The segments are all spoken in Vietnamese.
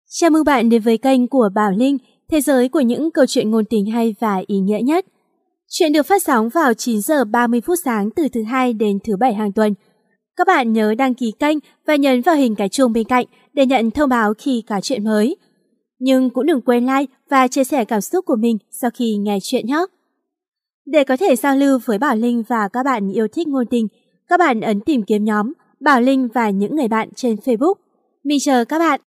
Chào mừng bạn đến với kênh của Bảo Linh, thế giới của những câu chuyện ngôn tình hay và ý nghĩa nhất. Chuyện được phát sóng vào 9 giờ 30 phút sáng từ thứ Hai đến thứ Bảy hàng tuần. Các bạn nhớ đăng ký kênh và nhấn vào hình cái chuông bên cạnh để nhận thông báo khi có chuyện mới. Nhưng cũng đừng quên like và chia sẻ cảm xúc của mình sau khi nghe chuyện nhé. Để có thể giao lưu với Bảo Linh và các bạn yêu thích ngôn tình, các bạn ấn tìm kiếm nhóm Bảo Linh và những người bạn trên Facebook. Mình chờ các bạn.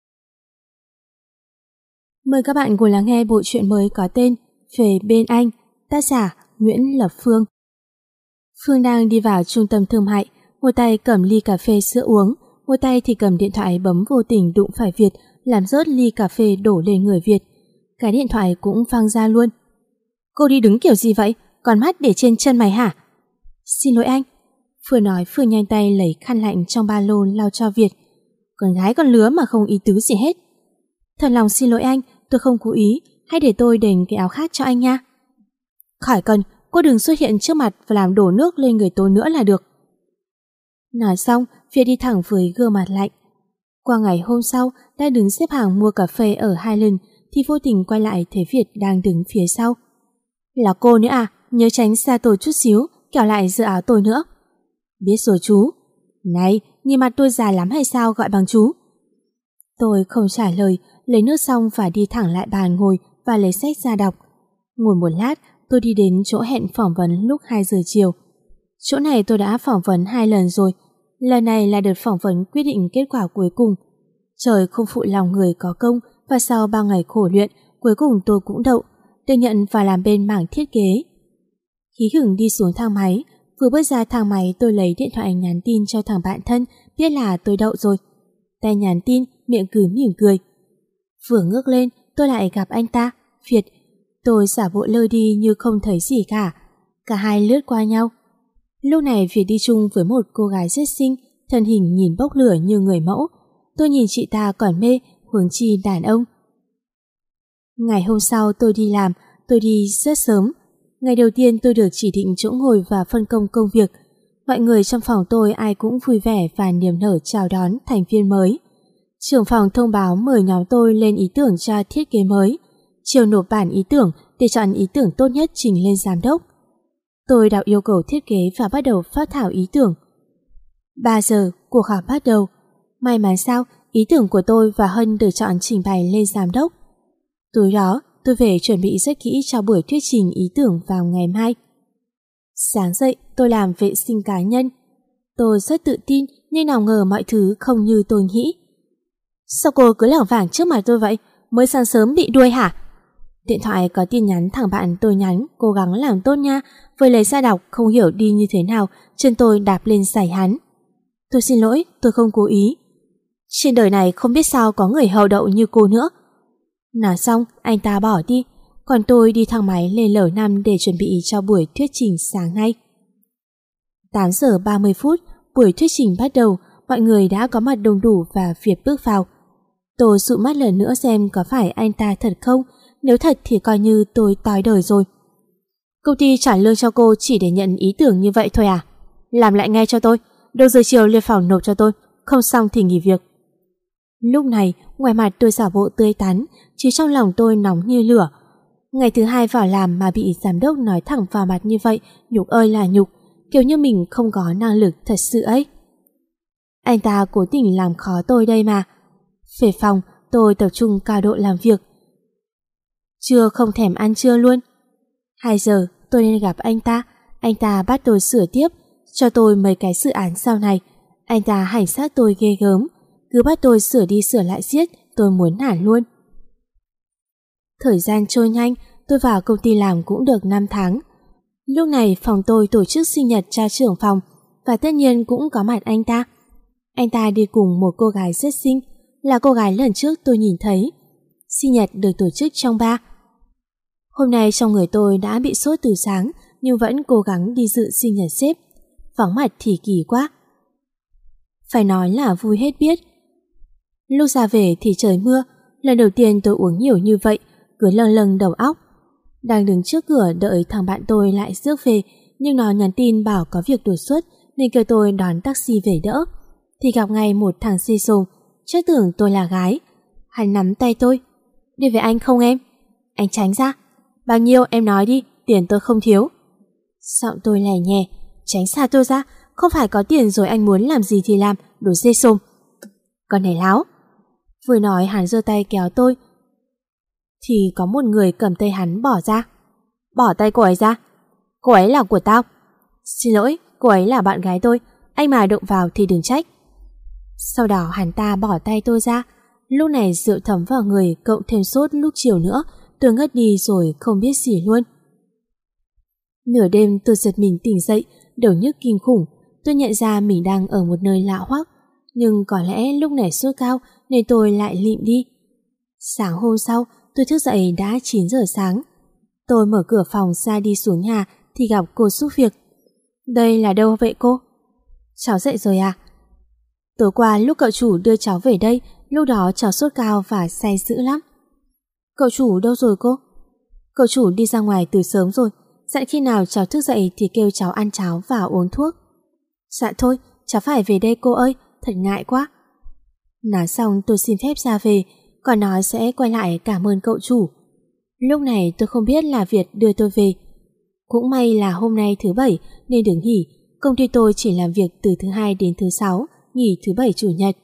Mời các bạn cùng lắng nghe bộ truyện mới có tên Về bên anh, tác giả Nguyễn Lập Phương. Phương đang đi vào trung tâm thương mại, một tay cầm ly cà phê sữa uống, một tay thì cầm điện thoại bấm, vô tình đụng phải Việt, làm rớt ly cà phê đổ lên người Việt. Cái điện thoại cũng văng ra luôn. Cô đi đứng kiểu gì vậy? Còn mắt để trên chân mày hả? Xin lỗi anh. Phương nói, Phương nhanh tay lấy khăn lạnh trong ba lô lau cho Việt. Con gái con lứa mà không ý tứ gì hết. Thật lòng xin lỗi anh, tôi không cố ý, hãy để tôi đền cái áo khác cho anh nha. Khỏi cần, cô đừng xuất hiện trước mặt và làm đổ nước lên người tôi nữa là được. Nói xong, Việt đi thẳng với gương mặt lạnh. Qua ngày hôm sau, đã đứng xếp hàng mua cà phê ở Highland thì vô tình quay lại thấy Việt đang đứng phía sau. Là cô nữa à? Nhớ tránh xa tôi chút xíu, kẻo lại giữ áo tôi nữa. Biết rồi chú. Này, nhìn mặt tôi già lắm hay sao gọi bằng chú? Tôi không trả lời, lấy nước xong và đi thẳng lại bàn ngồi và lấy sách ra đọc. Ngồi một lát, tôi đi đến chỗ hẹn phỏng vấn lúc 2 giờ chiều. Chỗ này tôi đã phỏng vấn 2 lần rồi. Lần này là đợt phỏng vấn quyết định kết quả cuối cùng. Trời không phụ lòng người có công, và sau 3 ngày khổ luyện, cuối cùng tôi cũng đậu, được nhận vào làm bên mảng thiết kế. Hí hửng đi xuống thang máy, vừa bước ra thang máy tôi lấy điện thoại nhắn tin cho thằng bạn thân, biết là tôi đậu rồi. Tay nhắn tin, miệng cứ mỉm cười. Vừa ngước lên, tôi lại gặp anh ta, Việt. Tôi giả bộ lơ đi như không thấy gì cả. Cả hai lướt qua nhau. Lúc này Việt đi chung với một cô gái rất xinh, thân hình nhìn bốc lửa như người mẫu. Tôi nhìn chị ta còn mê, huống chi đàn ông. Ngày hôm sau tôi đi làm, tôi đi rất sớm. Ngày đầu tiên tôi được chỉ định chỗ ngồi và phân công công việc. Mọi người trong phòng tôi ai cũng vui vẻ và niềm nở chào đón thành viên mới. Trưởng phòng thông báo mời nhóm tôi lên ý tưởng cho thiết kế mới. Chiều nộp bản ý tưởng để chọn ý tưởng tốt nhất trình lên giám đốc. Tôi đọc yêu cầu thiết kế và bắt đầu phác thảo ý tưởng. 3 giờ, cuộc họp bắt đầu. May mắn sao, ý tưởng của tôi và Hân được chọn trình bày lên giám đốc. Tối đó, tôi về chuẩn bị rất kỹ cho buổi thuyết trình ý tưởng vào ngày mai. Sáng dậy, tôi làm vệ sinh cá nhân. Tôi rất tự tin, nhưng nào ngờ mọi thứ không như tôi nghĩ. Sao cô cứ lảng vảng trước mặt tôi vậy? Mới sáng sớm bị đuôi hả? Điện thoại có tin nhắn thằng bạn tôi nhắn, cố gắng làm tốt nha. Vừa lấy ra đọc, không hiểu đi như thế nào, chân tôi đạp lên giày hắn. Tôi xin lỗi, tôi không cố ý. Trên đời này không biết sao có người hậu đậu như cô nữa. Nói xong, anh ta bỏ đi, còn tôi đi thang máy lên lầu 5 để chuẩn bị cho buổi thuyết trình sáng nay. 8 giờ 30 phút, buổi thuyết trình bắt đầu, mọi người đã có mặt đông đủ và Việt bước vào. Tôi dụ mắt lần nữa xem có phải anh ta thật không, nếu thật thì coi như tôi tối đời rồi. Công ty trả lương cho cô chỉ để nhận ý tưởng như vậy thôi à? Làm lại ngay cho tôi, đầu giờ chiều lên phòng nộp cho tôi, không xong thì nghỉ việc. Lúc này, ngoài mặt tôi giả bộ tươi tắn, chứ trong lòng tôi nóng như lửa. Ngày thứ 2 vào làm mà bị giám đốc nói thẳng vào mặt như vậy, nhục ơi là nhục, kiểu như mình không có năng lực thật sự ấy. Anh ta cố tình làm khó tôi đây mà. Về phòng, tôi tập trung cao độ làm việc. Trưa không thèm ăn trưa luôn. 2 giờ, tôi nên gặp anh ta bắt tôi sửa tiếp, cho tôi mấy cái dự án sau này. Anh ta hành xác tôi ghê gớm, cứ bắt tôi sửa đi sửa lại giết, tôi muốn nản luôn. Thời gian trôi nhanh, tôi vào công ty làm cũng được 5 tháng. Lúc này phòng tôi tổ chức sinh nhật cho trưởng phòng, và tất nhiên cũng có mặt anh ta. Anh ta đi cùng một cô gái rất xinh, là cô gái lần trước tôi nhìn thấy. Sinh nhật được tổ chức trong bar. Hôm nay trong người tôi đã bị sốt từ sáng, nhưng vẫn cố gắng đi dự sinh nhật sếp. Vắng mặt thì kỳ quá. Phải nói là vui hết biết. Lúc ra về thì trời mưa, lần đầu tiên tôi uống nhiều như vậy, cứ lâng lâng đầu óc. Đang đứng trước cửa đợi thằng bạn tôi lại rước về, nhưng nó nhắn tin bảo có việc đột xuất nên kêu tôi đón taxi về đỡ. Thì gặp ngay một thằng xì xồm, chắc tưởng tôi là gái. Hắn nắm tay tôi. Đi với anh không em? Anh tránh ra. Bao nhiêu em nói đi, tiền tôi không thiếu. Giọng tôi lẻ nhẹ. Tránh xa tôi ra, không phải có tiền rồi anh muốn làm gì thì làm, đồ dê xồm. Con này láo. Vừa nói hắn giơ tay kéo tôi, thì có một người cầm tay hắn bỏ ra. Bỏ tay cô ấy ra. Cô ấy là của tao. Xin lỗi, cô ấy là bạn gái tôi, anh mà động vào thì đừng trách. Sau đó hắn ta bỏ tay tôi ra. Lúc này rượu thấm vào người, cộng thêm sốt lúc chiều nữa, tôi ngất đi rồi không biết gì luôn. Nửa đêm tôi giật mình tỉnh dậy, đầu nhức kinh khủng. Tôi nhận ra mình đang ở một nơi lạ hoắc, nhưng có lẽ lúc này sốt cao nên tôi lại lịm đi. Sáng hôm sau, tôi thức dậy đã 9 giờ sáng. Tôi mở cửa phòng ra đi xuống nhà thì gặp cô giúp việc. Đây là đâu vậy cô? Cháu dậy rồi à? Tối qua lúc cậu chủ đưa cháu về đây, lúc đó cháu sốt cao và say dữ lắm. Cậu chủ đâu rồi cô? Cậu chủ đi ra ngoài từ sớm rồi, dặn khi nào cháu thức dậy thì kêu cháu ăn cháo và uống thuốc. Dạ thôi, cháu phải về đây cô ơi, thật ngại quá. Nói xong tôi xin phép ra về, còn nói sẽ quay lại cảm ơn cậu chủ. Lúc này tôi không biết là Việt đưa tôi về. Cũng may là hôm nay thứ Bảy nên được nghỉ, công ty tôi chỉ làm việc từ thứ Hai đến thứ Sáu, nghỉ thứ Bảy Chủ nhật.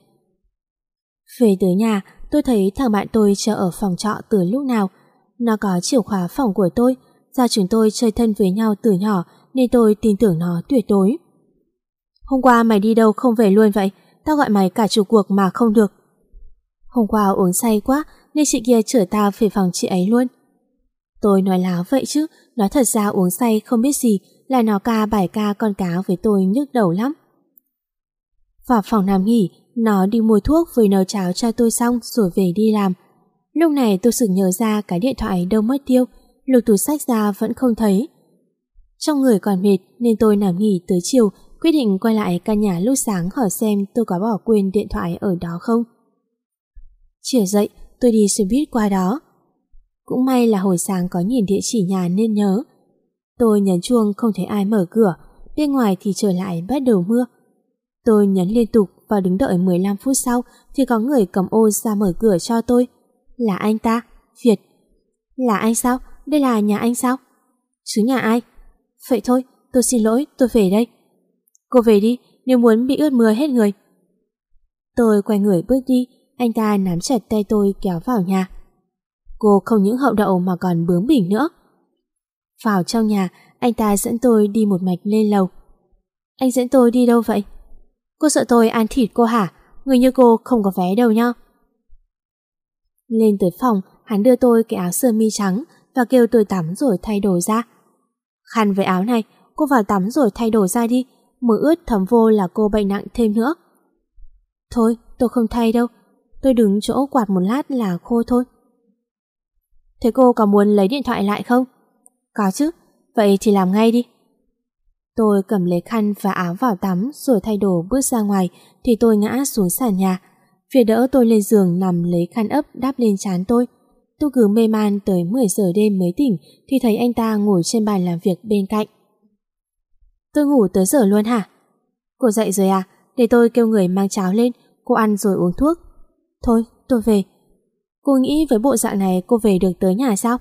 Về tới nhà, tôi thấy thằng bạn tôi chờ ở phòng trọ từ lúc nào. Nó có chìa khóa phòng của tôi, do chúng tôi chơi thân với nhau từ nhỏ nên tôi tin tưởng nó tuyệt đối. Hôm qua mày đi đâu không về luôn vậy? Tao gọi mày cả chục cuộc mà không được. Hôm qua uống say quá nên chị kia chở tao về phòng chị ấy luôn. Tôi nói láo vậy chứ, nói thật ra uống say không biết gì là nó ca bài ca con cá với tôi nhức đầu lắm. Vào phòng nằm nghỉ, nó đi mua thuốc với nấu cháo cho tôi xong rồi về đi làm. Lúc này tôi sực nhớ ra cái điện thoại đâu mất tiêu, lục túi xách ra vẫn không thấy. Trong người còn mệt nên tôi nằm nghỉ tới chiều, quyết định quay lại căn nhà lúc sáng hỏi xem tôi có bỏ quên điện thoại ở đó không. Chiều dậy, tôi đi xe buýt qua đó. Cũng may là hồi sáng có nhìn địa chỉ nhà nên nhớ. Tôi nhấn chuông không thấy ai mở cửa, bên ngoài thì trời lại bắt đầu mưa. Tôi nhấn liên tục và đứng đợi 15 phút sau thì có người cầm ô ra mở cửa cho tôi. Là anh ta, Việt. Là anh sao? Đây là nhà anh sao? Chứ nhà ai? Vậy thôi, tôi xin lỗi, tôi về đây. Cô về đi, nếu muốn bị ướt mưa hết người. Tôi quay người bước đi, anh ta nắm chặt tay tôi kéo vào nhà. Cô không những hậu đậu mà còn bướng bỉnh nữa. Vào trong nhà, anh ta dẫn tôi đi một mạch lên lầu. Anh dẫn tôi đi đâu vậy? Cô sợ tôi ăn thịt cô hả? Người như cô không có vé đâu nhá. Lên tới phòng, hắn đưa tôi cái áo sơ mi trắng và kêu tôi tắm rồi thay đồ ra. Khăn với áo này, cô vào tắm rồi thay đồ ra đi, mưa ướt thấm vô là cô bệnh nặng thêm nữa. Thôi, tôi không thay đâu, tôi đứng chỗ quạt một lát là khô thôi. Thế cô có muốn lấy điện thoại lại không? Có chứ, vậy thì làm ngay đi. Tôi cầm lấy khăn và áo vào tắm rồi thay đồ bước ra ngoài thì tôi ngã xuống sàn nhà. Việt đỡ tôi lên giường nằm lấy khăn ấp đắp lên trán tôi. Tôi cứ mê man tới 10 giờ đêm mới tỉnh thì thấy anh ta ngồi trên bàn làm việc bên cạnh. Tôi ngủ tới giờ luôn hả? Cô dậy rồi à? Để tôi kêu người mang cháo lên, cô ăn rồi uống thuốc. Thôi, tôi về. Cô nghĩ với bộ dạng này cô về được tới nhà sao?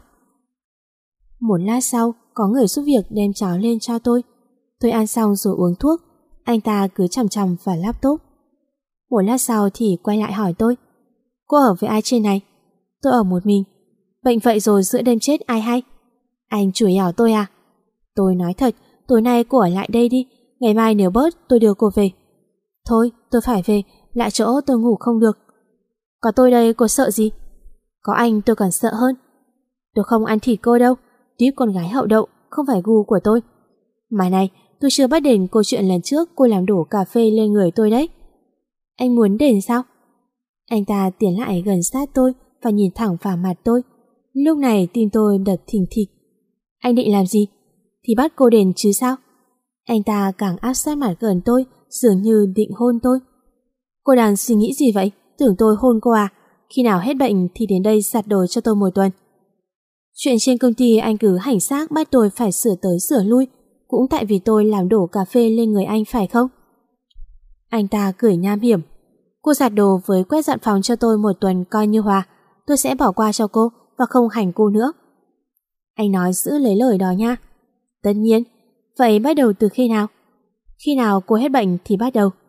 Một lát sau, có người giúp việc đem cháo lên cho tôi. Tôi ăn xong rồi uống thuốc. Anh ta cứ chằm chằm vào laptop. Một lát sau thì quay lại hỏi tôi. Cô ở với ai trên này? Tôi ở một mình. Bệnh vậy rồi giữa đêm chết ai hay? Anh chửi ảo tôi à? Tôi nói thật, tối nay cô ở lại đây đi, ngày mai nếu bớt tôi đưa cô về. Thôi, tôi phải về, lại chỗ tôi ngủ không được. Có tôi đây cô sợ gì? Có anh tôi còn sợ hơn. Tôi không ăn thịt cô đâu, típ con gái hậu đậu, không phải gu của tôi. Mà này, tôi chưa bắt đền câu chuyện lần trước cô làm đổ cà phê lên người tôi đấy. Anh muốn đền sao? Anh ta tiến lại gần sát tôi và nhìn thẳng vào mặt tôi. Lúc này tim tôi đập thình thịch. Anh định làm gì? Thì bắt cô đền chứ sao? Anh ta càng áp sát mặt gần tôi, dường như định hôn tôi. Cô đang suy nghĩ gì vậy? Tưởng tôi hôn cô à? Khi nào hết bệnh thì đến đây giặt đồ cho tôi một tuần. Chuyện trên công ty anh cứ hành xác bắt tôi phải sửa tới sửa lui, cũng tại vì tôi làm đổ cà phê lên người anh phải không? Anh ta cười nham hiểm. Cô giặt đồ với quét dọn phòng cho tôi một tuần coi như hòa. Tôi sẽ bỏ qua cho cô và không hành cô nữa. Anh nói giữ lấy lời đó nha. Tất nhiên. Vậy bắt đầu từ khi nào? Khi nào cô hết bệnh thì bắt đầu.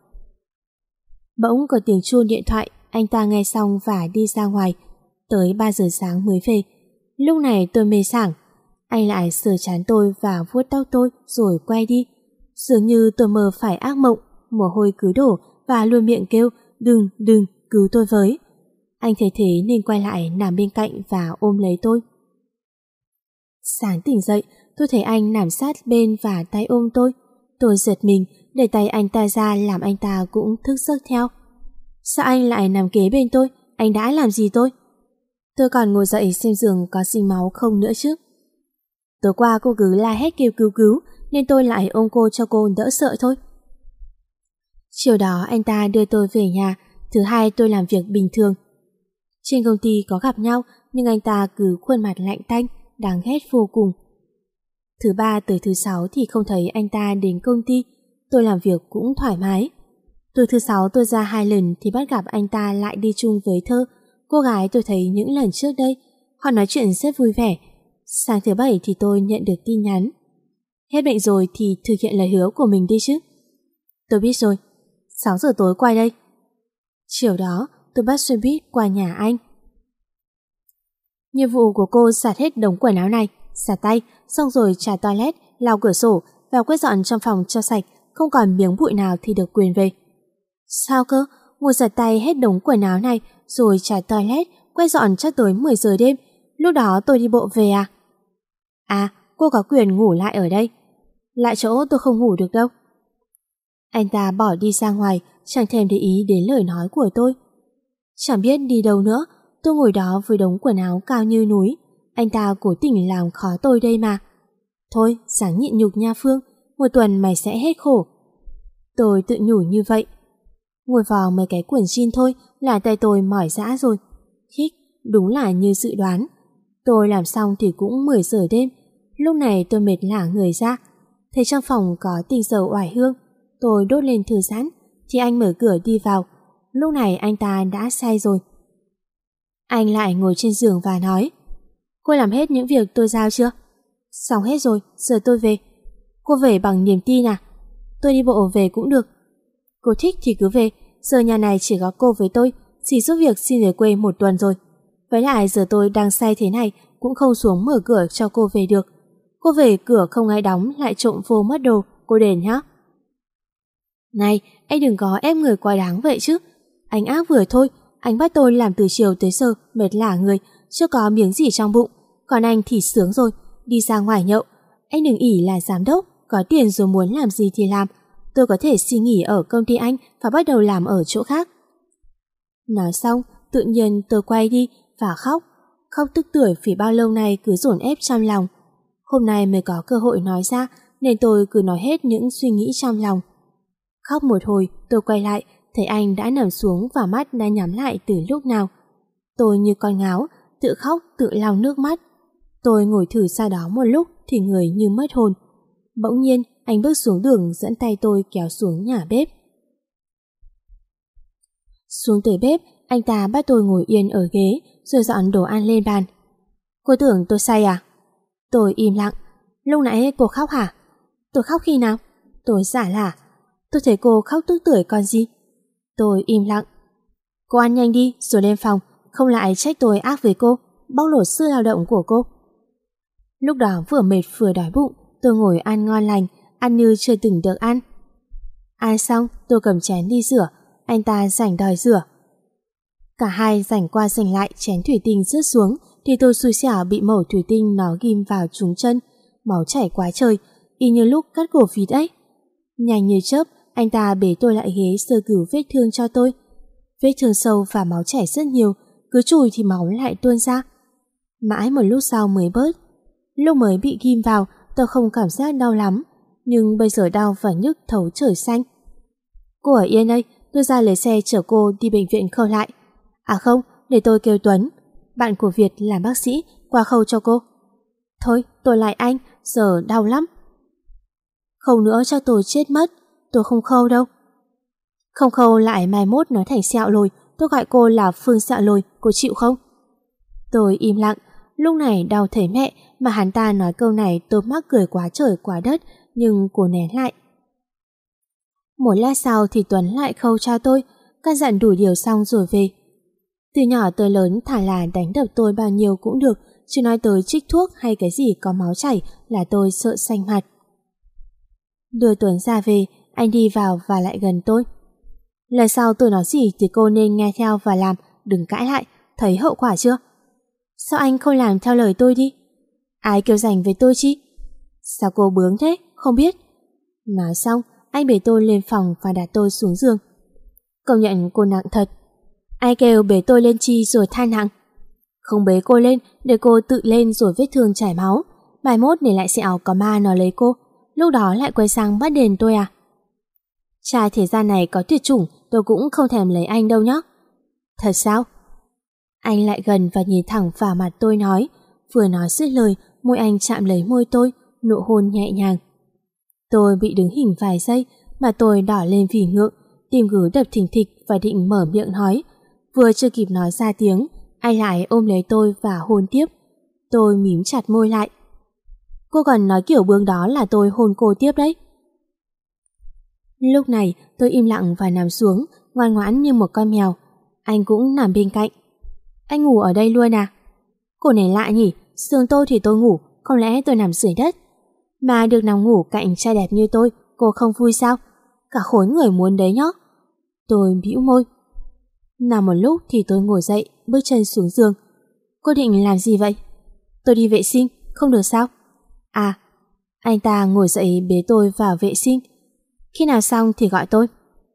Bỗng có tiếng chuông điện thoại. Anh ta nghe xong và đi ra ngoài. Tới 3 giờ sáng mới về. Lúc này tôi mê sảng. Anh lại sờ trán tôi và vuốt tóc tôi rồi quay đi. Dường như tôi mơ phải ác mộng. Mồ hôi cứ đổ và luôn miệng kêu đừng, cứu tôi với. Anh thấy thế nên quay lại nằm bên cạnh và ôm lấy tôi. Sáng tỉnh dậy, tôi thấy anh nằm sát bên và tay ôm tôi. Tôi giật mình, đẩy tay anh ta ra làm anh ta cũng thức giấc theo. Sao anh lại nằm kế bên tôi? Anh đã làm gì tôi? Tôi còn ngồi dậy xem giường có dính máu không nữa chứ. Tối qua cô cứ la hét kêu cứu nên tôi lại ôm cô cho cô đỡ sợ thôi. Chiều đó anh ta đưa tôi về nhà. Thứ hai tôi làm việc bình thường. Trên công ty có gặp nhau nhưng anh ta cứ khuôn mặt lạnh tanh, đáng ghét vô cùng. Thứ ba tới thứ sáu thì không thấy anh ta đến công ty. Tôi làm việc cũng thoải mái. Từ thứ sáu tôi ra 2 lần thì bắt gặp anh ta lại đi chung với Thơ, cô gái tôi thấy những lần trước đây. Họ nói chuyện rất vui vẻ. Sáng thứ bảy thì tôi nhận được tin nhắn. Hết bệnh rồi thì thực hiện lời hứa của mình đi chứ. Tôi biết rồi. 6 giờ tối quay đây. Chiều đó tôi bắt xe buýt qua nhà anh. Nhiệm vụ của cô giặt hết đống quần áo này, xả tay, xong rồi trả toilet, lau cửa sổ và quét dọn trong phòng cho sạch, không còn miếng bụi nào thì được quyền về. Sao cơ? Ngồi giặt tay hết đống quần áo này rồi trả toilet, quét dọn chắc tới 10 giờ đêm. Lúc đó tôi đi bộ về à? À, cô có quyền ngủ lại ở đây. Lại chỗ tôi không ngủ được đâu. Anh ta bỏ đi ra ngoài, chẳng thèm để ý đến lời nói của tôi. Chẳng biết đi đâu nữa, tôi ngồi đó với đống quần áo cao như núi. Anh ta cố tình làm khó tôi đây mà. Thôi, ráng nhịn nhục nha Phương, một tuần mày sẽ hết khổ. Tôi tự nhủ như vậy. Ngồi vào mấy cái quần jean thôi là tay tôi mỏi rã rồi. Khích, đúng là như dự đoán. Tôi làm xong thì cũng 10 giờ đêm. Lúc này tôi mệt lả người ra. Thấy trong phòng có tinh dầu oải hương. Tôi đốt lên thư giãn thì anh mở cửa đi vào. Lúc này anh ta đã say rồi. Anh lại ngồi trên giường và nói: Cô làm hết những việc tôi giao chưa? Xong hết rồi, giờ tôi về. Cô về bằng niềm tin à? Tôi đi bộ về cũng được. Cô thích thì cứ về. Giờ nhà này chỉ có cô với tôi, chỉ giúp việc xin về quê 1 tuần rồi. Với lại giờ tôi đang say thế này cũng không xuống mở cửa cho cô về được. Cô về cửa không ai đóng lại trộm vô mất đồ, cô đền nhá. Này, anh đừng có ép người quá đáng vậy chứ. Anh ác vừa thôi. Anh bắt tôi làm từ chiều tới giờ, mệt lả người, chưa có miếng gì trong bụng. Còn anh thì sướng rồi, đi ra ngoài nhậu. Anh đừng ỷ là giám đốc, có tiền rồi muốn làm gì thì làm. Tôi có thể xin nghỉ ở công ty anh và bắt đầu làm ở chỗ khác. Nói xong, tự nhiên tôi quay đi và khóc. Khóc tức tưởi vì bao lâu nay cứ dồn ép trong lòng. Hôm nay mới có cơ hội nói ra nên tôi cứ nói hết những suy nghĩ trong lòng. Khóc một hồi, tôi quay lại, thấy anh đã nằm xuống và mắt đã nhắm lại từ lúc nào. Tôi như con ngáo, tự khóc tự lau nước mắt. Tôi ngồi thử sau đó một lúc thì người như mất hồn. Bỗng nhiên anh bước xuống đường dẫn tay tôi kéo xuống nhà bếp. Xuống tới bếp, anh ta bắt tôi ngồi yên ở ghế rồi dọn đồ ăn lên bàn. Cô tưởng tôi say à? Tôi im lặng. Lúc nãy cô khóc hả? Tôi khóc khi nào? Tôi giả lả. Tôi thấy cô khóc tức tưởi còn gì. Tôi im lặng. Cô ăn nhanh đi rồi lên phòng, không lại trách tôi ác với cô, bóc lột sức lao động của cô. Lúc đó vừa mệt vừa đói bụng, tôi ngồi ăn ngon lành, ăn như chưa từng được ăn. Ăn xong tôi cầm chén đi rửa, anh ta rảnh đòi rửa. Cả hai rảnh qua rảnh lại, chén thủy tinh rớt xuống thì tôi xui xẻo bị mẩu thủy tinh nó ghim vào trúng chân, máu chảy quá trời, y như lúc cắt cổ vịt ấy. Nhanh như chớp, anh ta bế tôi lại ghế sơ cứu vết thương cho tôi. Vết thương sâu và máu chảy rất nhiều, cứ chùi thì máu lại tuôn ra. Mãi một lúc sau mới bớt. Lúc mới bị ghim vào, tôi không cảm giác đau lắm, nhưng bây giờ đau và nhức thấu trời xanh. Cô ở yên đây, tôi ra lấy xe chở cô đi bệnh viện khâu lại. À không, để tôi kêu Tuấn, bạn của Việt làm bác sĩ, qua khâu cho cô. Thôi, tôi lại anh, giờ đau lắm. Khâu nữa cho tôi chết mất, tôi không khâu đâu. Không Khâu lại mai mốt nói thành Sẹo Lồi, tôi gọi cô là Phương Sẹo Lồi, cô chịu không? Tôi im lặng, lúc này đau thấy mẹ mà hắn ta nói câu này tôi mắc cười quá trời quá đất, nhưng cô nén lại. Một lát sau thì Tuấn lại khâu cho tôi, căn dặn đủ điều xong rồi về. Từ nhỏ tới lớn thả là đánh đập tôi bao nhiêu cũng được, chứ nói tới trích thuốc hay cái gì có máu chảy là tôi sợ xanh mặt. Đưa Tuấn ra về, anh đi vào và lại gần tôi. Lần sau tôi nói gì thì cô nên nghe theo và làm, đừng cãi lại, thấy hậu quả chưa? Sao anh không làm theo lời tôi đi? Ai kêu rảnh với tôi chi? Sao cô bướng thế, không biết? Nói xong, anh bế tôi lên phòng và đặt tôi xuống giường. Công nhận cô nặng thật. Ai kêu bế tôi lên chi rồi than nặng? Không bế cô lên, để cô tự lên rồi vết thương chảy máu. Mai mốt để lại sẹo có ma nó lấy cô, lúc đó lại quay sang bắt đền tôi à? Trai thế gian này có tuyệt chủng, tôi cũng không thèm lấy anh đâu nhá. Thật sao? Anh lại gần và nhìn thẳng vào mặt tôi nói. Vừa nói dứt lời, môi anh chạm lấy môi tôi, nụ hôn nhẹ nhàng. Tôi bị đứng hình vài giây mà tôi đỏ lên vì ngượng, tim cứ đập thình thịch và định mở miệng nói. Vừa chưa kịp nói ra tiếng, anh lại ôm lấy tôi và hôn tiếp. Tôi mím chặt môi lại. Cô còn nói kiểu bướng đó là tôi hôn cô tiếp đấy. Lúc này tôi im lặng và nằm xuống, ngoan ngoãn như một con mèo. Anh cũng nằm bên cạnh. Anh ngủ ở đây luôn à? Cô này lạ nhỉ, giường tôi thì tôi ngủ, không lẽ tôi nằm dưới đất? Mà được nằm ngủ cạnh trai đẹp như tôi, cô không vui sao? Cả khối người muốn đấy nhá. Tôi bĩu môi. Nằm một lúc thì tôi ngồi dậy, bước chân xuống giường. Cô định làm gì vậy? Tôi đi vệ sinh, không được sao? À, anh ta ngồi dậy bế tôi vào vệ sinh. Khi nào xong thì gọi tôi.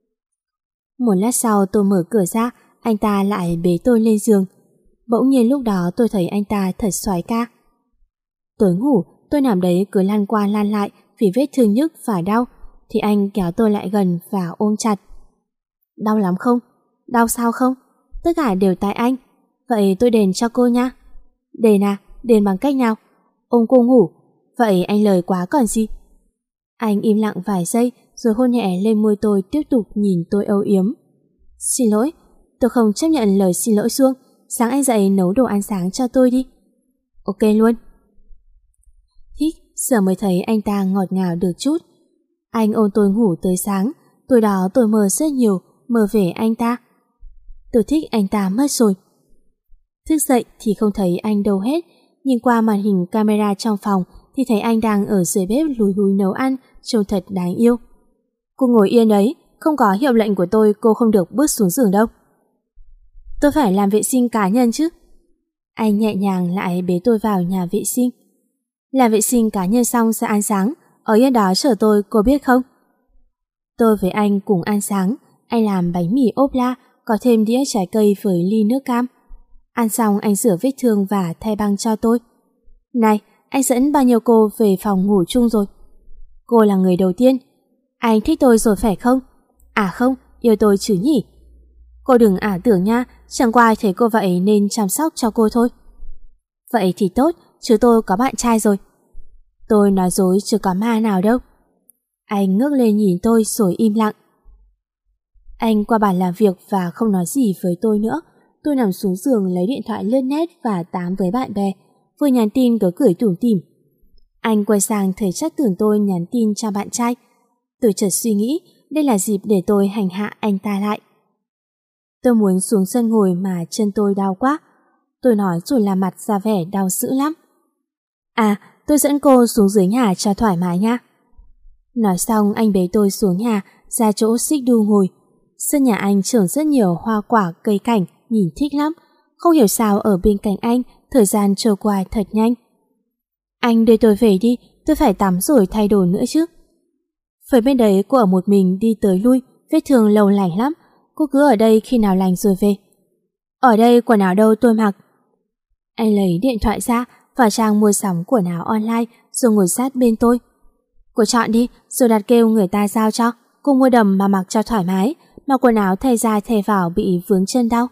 Một lát sau tôi mở cửa ra, anh ta lại bế tôi lên giường. Bỗng nhiên lúc đó tôi thấy anh ta thật soái ca. Tối ngủ, tôi nằm đấy cứ lăn qua lăn lại vì vết thương nhức và đau, thì anh kéo tôi lại gần và ôm chặt. Đau lắm không? Đau sao không? Tất cả đều tại anh. Vậy tôi đền cho cô nha. Đền à? Đền bằng cách nào? Ôm cô ngủ. Vậy anh lời quá còn gì? Anh im lặng vài giây rồi hôn nhẹ lên môi tôi, tiếp tục nhìn tôi âu yếm. Xin lỗi, tôi không chấp nhận lời xin lỗi Xuông. Sáng anh dậy nấu đồ ăn sáng cho tôi đi. Ok luôn. Thích, giờ mới thấy anh ta ngọt ngào được chút. Anh ôm tôi ngủ tới sáng. Tối đó tôi mơ rất nhiều, mơ về anh ta. Tôi thích anh ta mất rồi. Thức dậy thì không thấy anh đâu hết. Nhìn qua màn hình camera trong phòng thì thấy anh đang ở dưới bếp lùi húi nấu ăn, trông thật đáng yêu. Cô ngồi yên đấy, không có hiệu lệnh của tôi cô không được bước xuống giường đâu. Tôi phải làm vệ sinh cá nhân chứ. Anh nhẹ nhàng lại bế tôi vào nhà vệ sinh. Làm vệ sinh cá nhân xong sẽ ăn sáng, ở yên đó chờ tôi, cô biết không? Tôi với anh cùng ăn sáng. Anh làm bánh mì ốp la, có thêm đĩa trái cây với ly nước cam. Ăn xong anh rửa vết thương và thay băng cho tôi. Này, anh dẫn bao nhiêu cô về phòng ngủ chung rồi? Cô là người đầu tiên. Anh thích tôi rồi phải không? À không, yêu tôi chứ nhỉ? Cô đừng ảo tưởng nha, chẳng qua ai thấy cô vậy nên chăm sóc cho cô thôi. Vậy thì tốt, chứ tôi có bạn trai rồi. Tôi nói dối chứ có ma nào đâu. Anh ngước lên nhìn tôi rồi im lặng. Anh qua bàn làm việc và không nói gì với tôi nữa. Tôi nằm xuống giường lấy điện thoại lướt net và tám với bạn bè, vừa nhắn tin cứ cười tủm tỉm. Anh quay sang thấy chắc tưởng tôi nhắn tin cho bạn trai. Tôi chợt suy nghĩ đây là dịp để tôi hành hạ anh ta lại. Tôi muốn xuống sân ngồi mà chân tôi đau quá. Tôi nói rồi làm mặt ra vẻ đau dữ lắm. À, tôi dẫn cô xuống dưới nhà cho thoải mái nha. Nói xong anh bế tôi xuống nhà, ra chỗ xích đu ngồi. Sân nhà anh trồng rất nhiều hoa quả cây cảnh, nhìn thích lắm. Không hiểu sao ở bên cạnh anh, thời gian trôi qua thật nhanh. Anh đưa tôi về đi, tôi phải tắm rồi thay đồ nữa chứ. Phía bên đấy cô ở một mình đi tới lui, vết thương lâu lành lắm. Cô cứ ở đây khi nào lành rồi về. Ở đây quần áo đâu tôi mặc. Anh lấy điện thoại ra vào trang mua sắm quần áo online rồi ngồi sát bên tôi. Cô chọn đi rồi đặt kêu người ta giao cho. Cô mua đầm mà mặc cho thoải mái, mà quần áo thay ra thay vào bị vướng chân đau.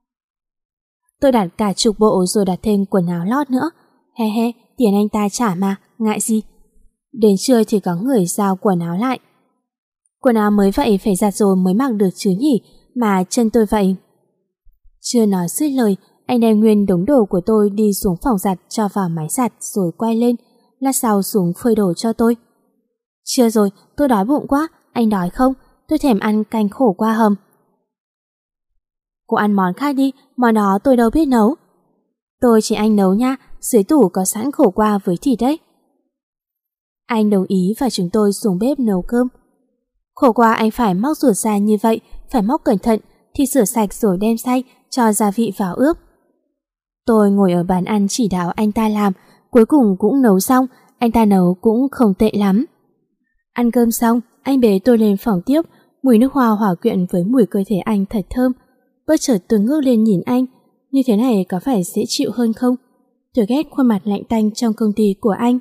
Tôi đặt cả chục bộ rồi đặt thêm quần áo lót nữa. He he, tiền anh ta trả mà, ngại gì. Đến trưa thì có người giao quần áo lại. Quần áo mới vậy phải giặt rồi mới mặc được chứ nhỉ, mà chân tôi vậy. Chưa nói dứt lời, anh đem nguyên đống đồ của tôi đi xuống phòng giặt cho vào máy giặt rồi quay lên, lát sau xuống phơi đồ cho tôi. Chưa rồi, tôi đói bụng quá, anh đói không? Tôi thèm ăn canh khổ qua hầm. Cô ăn món khác đi, món đó tôi đâu biết nấu. Tôi chỉ anh nấu nha, dưới tủ có sẵn khổ qua với thịt đấy. Anh đồng ý và chúng tôi xuống bếp nấu cơm. Khổ qua anh phải móc ruột ra như vậy, phải móc cẩn thận, thịt rửa sạch rồi đem xay, cho gia vị vào ướp. Tôi ngồi ở bàn ăn chỉ đạo anh ta làm, cuối cùng cũng nấu xong, anh ta nấu cũng không tệ lắm. Ăn cơm xong, anh bế tôi lên phòng tiếp, mùi nước hoa hòa quyện với mùi cơ thể anh thật thơm. Bất chợt tôi ngước lên nhìn anh, như thế này có phải dễ chịu hơn không? Tôi ghét khuôn mặt lạnh tanh trong công ty của anh.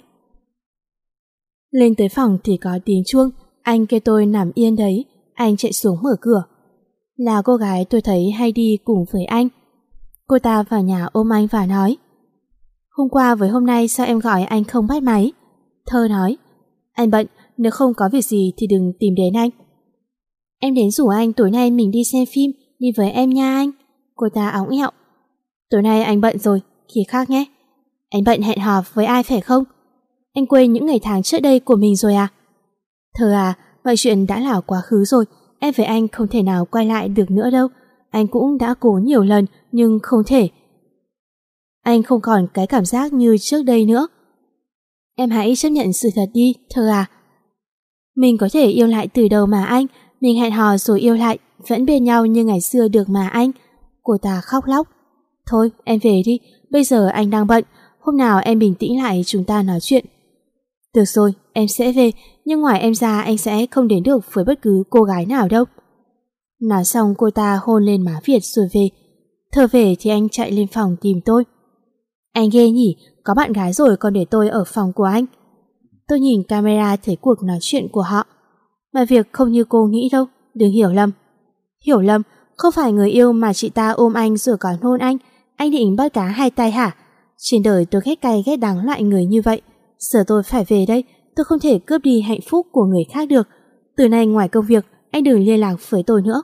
Lên tới phòng thì có tiếng chuông, anh kêu tôi nằm yên đấy, anh chạy xuống mở cửa. Là cô gái tôi thấy hay đi cùng với anh. Cô ta vào nhà ôm anh và nói: Hôm qua với hôm nay sao em gọi anh không bắt máy? Thơ nói: Anh bận, nếu không có việc gì thì đừng tìm đến anh. Em đến rủ anh tối nay mình đi xem phim, đi với em nha anh. Cô ta óng ẹo: Tối nay anh bận rồi, khi khác nhé. Anh bận hẹn hò với ai phải không? Anh quên những ngày tháng trước đây của mình rồi à? Thơ à, mọi chuyện đã là quá khứ rồi, em với anh không thể nào quay lại được nữa đâu. Anh cũng đã cố nhiều lần nhưng không thể. Anh không còn cái cảm giác như trước đây nữa. Em hãy chấp nhận sự thật đi, Thơ à. Mình có thể yêu lại từ đầu mà anh, mình hẹn hò rồi yêu lại, vẫn bên nhau như ngày xưa được mà anh. Cô ta khóc lóc: Thôi em về đi, bây giờ anh đang bận, hôm nào em bình tĩnh lại chúng ta nói chuyện. Được rồi, em sẽ về, nhưng ngoài em ra anh sẽ không đến được với bất cứ cô gái nào đâu. Nói xong cô ta hôn lên má Việt rồi về. Thơ về thì anh chạy lên phòng tìm tôi. Anh ghê nhỉ, có bạn gái rồi còn để tôi ở phòng của anh. Tôi nhìn camera thấy cuộc nói chuyện của họ. Mà việc không như cô nghĩ đâu, đừng hiểu lầm. Hiểu lầm, không phải người yêu mà chị ta ôm anh rồi còn hôn anh định bắt cá hai tay hả? Trên đời tôi ghét cay ghét đắng loại người như vậy. Giờ tôi phải về đây, tôi không thể cướp đi hạnh phúc của người khác được. Từ nay ngoài công việc, anh đừng liên lạc với tôi nữa.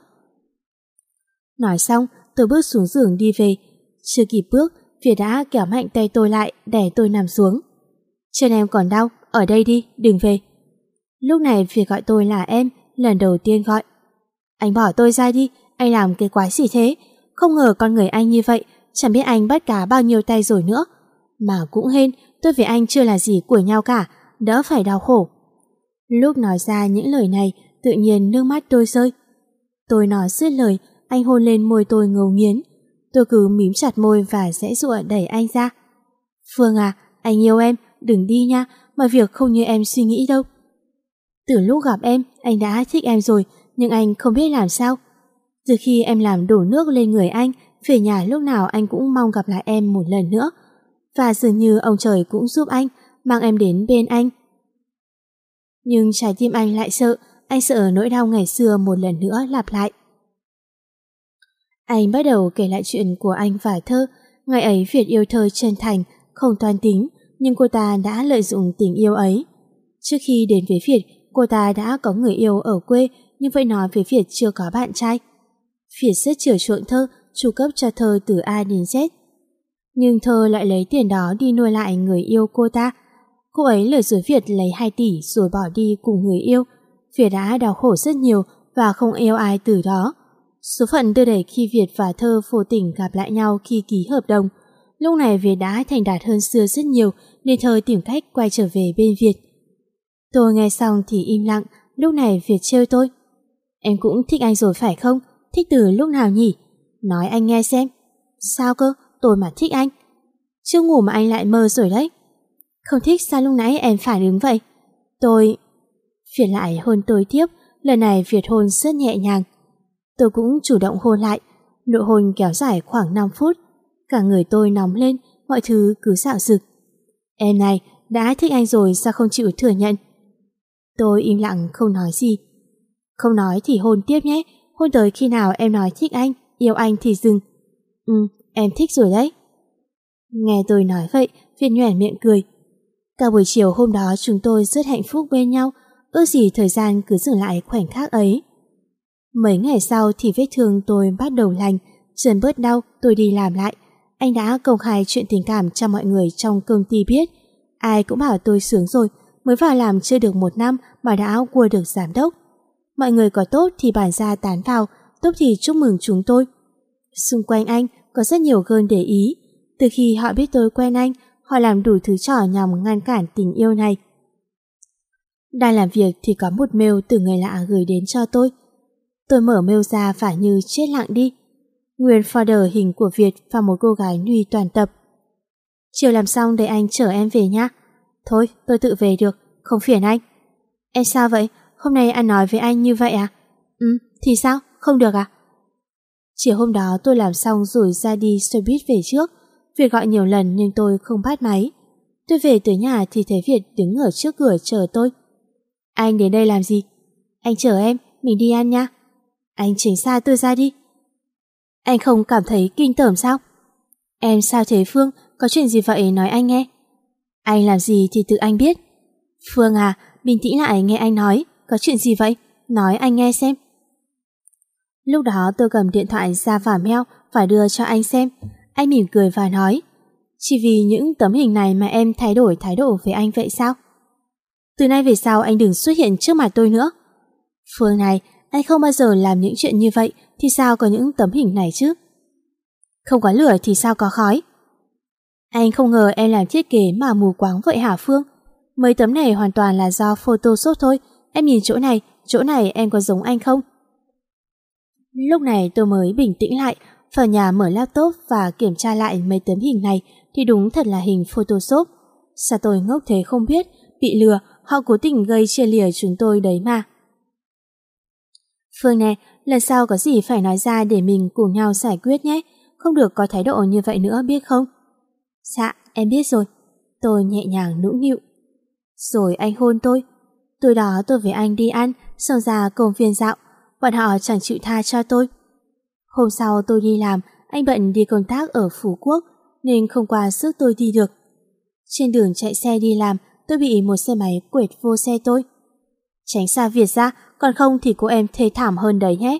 Nói xong, tôi bước xuống giường đi về. Chưa kịp bước, Việt đã kéo mạnh tay tôi lại, đè tôi nằm xuống. Chân em còn đau, ở đây đi, đừng về. Lúc này Việt gọi tôi là em, lần đầu tiên gọi. Anh bỏ tôi ra đi, anh làm cái quái gì thế? Không ngờ con người anh như vậy, chẳng biết anh bắt cá bao nhiêu tay rồi nữa. Mà cũng hên, tôi với anh chưa là gì của nhau cả, đỡ phải đau khổ. Lúc nói ra những lời này, tự nhiên nước mắt tôi rơi. Tôi nói dứt lời, anh hôn lên môi tôi ngấu nghiến. Tôi cứ mím chặt môi và giãy giụa đẩy anh ra. Phương à, anh yêu em, đừng đi nha, mọi việc không như em suy nghĩ đâu. Từ lúc gặp em, anh đã thích em rồi, nhưng anh không biết làm sao. Từ khi em làm đổ nước lên người anh, về nhà lúc nào anh cũng mong gặp lại em một lần nữa. Và dường như ông trời cũng giúp anh, mang em đến bên anh. Nhưng trái tim anh lại sợ, anh sợ nỗi đau ngày xưa một lần nữa lặp lại. Anh bắt đầu kể lại chuyện của anh và Thơ. Ngày ấy Việt yêu Thơ chân thành, không toan tính, nhưng cô ta đã lợi dụng tình yêu ấy. Trước khi đến với Việt, cô ta đã có người yêu ở quê, nhưng vẫn nói với Việt chưa có bạn trai. Việt rất chiều chuộng Thơ, chu cấp cho Thơ từ A đến Z. Nhưng Thơ lại lấy tiền đó đi nuôi lại người yêu cô ta. Cô ấy lừa dối Việt lấy 2 tỷ rồi bỏ đi cùng người yêu. Việt đã đau khổ rất nhiều và không yêu ai từ đó. Số phận đưa đẩy khi Việt và Thơ vô tình gặp lại nhau khi ký hợp đồng. Lúc này Việt đã thành đạt hơn xưa rất nhiều nên Thơ tìm cách quay trở về bên Việt. Tôi nghe xong thì im lặng. Lúc này Việt trêu tôi: Em cũng thích anh rồi phải không? Thích từ lúc nào nhỉ? Nói anh nghe xem. Sao cơ? Tôi mà thích anh. Chưa ngủ mà anh lại mơ rồi đấy. Không thích sao lúc nãy em phản ứng vậy? Tôi... Việt lại hôn tôi tiếp. Lần này Việt hôn rất nhẹ nhàng. Tôi cũng chủ động hôn lại. Nụ hôn kéo dài khoảng 5 phút. Cả người tôi nóng lên, mọi thứ cứ dạo dực. Em này, đã thích anh rồi sao không chịu thừa nhận? Tôi im lặng không nói gì. Không nói thì hôn tiếp nhé. Hôn tới khi nào em nói thích anh, yêu anh thì dừng. Em thích rồi đấy. Nghe tôi nói vậy, Việt nhoẻn miệng cười. Cả buổi chiều hôm đó chúng tôi rất hạnh phúc bên nhau. ước gì thời gian cứ dừng lại khoảnh khắc ấy. Mấy ngày sau thì vết thương tôi bắt đầu lành, chân bớt đau, tôi đi làm lại. Anh đã công khai chuyện tình cảm cho mọi người trong công ty biết. Ai cũng bảo tôi sướng rồi, mới vào làm chưa được 1 năm mà đã cua được giám đốc. Mọi người có tốt thì bản ra tán vào, tốt thì chúc mừng chúng tôi. Xung quanh anh có rất nhiều girl để ý. Từ khi họ biết tôi quen anh, họ làm đủ thứ trò nhằm ngăn cản tình yêu này. Đang làm việc thì có một mail từ người lạ gửi đến cho tôi. Tôi mở mail ra phải như chết lặng đi. Nguyên folder hình của Việt và một cô gái nude toàn tập. Chiều làm xong để anh chở em về nhá. Thôi, tôi tự về được, không phiền anh. Em sao vậy? Hôm nay anh nói với anh như vậy à? Thì sao? Không được à? Chiều hôm đó tôi làm xong rồi ra đi xe buýt về trước. Việt gọi nhiều lần nhưng tôi không bắt máy. Tôi về tới nhà thì thấy Việt đứng ở trước cửa chờ tôi. Anh đến đây làm gì? Anh chở em, mình đi ăn nha. Anh tránh xa tôi ra đi. Anh không cảm thấy kinh tởm sao? Em sao thế Phương? Có chuyện gì vậy nói anh nghe. Anh làm gì thì tự anh biết. Phương à, bình tĩnh lại nghe anh nói. Có chuyện gì vậy? Nói anh nghe xem. Lúc đó tôi cầm điện thoại ra và mail phải đưa cho anh xem. Anh mỉm cười và nói, chỉ vì những tấm hình này mà em thay đổi thái độ với anh vậy sao? Từ nay về sau anh đừng xuất hiện trước mặt tôi nữa. Phương này, anh không bao giờ làm những chuyện như vậy thì sao có những tấm hình này chứ? Không có lửa thì sao có khói? Anh không ngờ em làm thiết kế mà mù quáng vậy hả Phương? Mấy tấm này hoàn toàn là do Photoshop thôi. Em nhìn chỗ này em có giống anh không? Lúc này tôi mới bình tĩnh lại, vào nhà mở laptop và kiểm tra lại mấy tấm hình này thì đúng thật là hình Photoshop. Sao tôi ngốc thế không biết, bị lừa, họ cố tình gây chia lìa chúng tôi đấy mà. Phương này, lần sau có gì phải nói ra để mình cùng nhau giải quyết nhé, không được có thái độ như vậy nữa biết không? Dạ, em biết rồi. Tôi nhẹ nhàng nũng nịu. Rồi anh hôn tôi. Tối đó tôi với anh đi ăn, xong ra công viên dạo. Bọn họ chẳng chịu tha cho tôi. Hôm sau tôi đi làm, anh bận đi công tác ở Phú Quốc nên không qua sức tôi đi được. Trên đường chạy xe đi làm, tôi bị một xe máy quệt vô xe tôi. Tránh xa Việt ra, còn không thì cô em thê thảm hơn đấy nhé.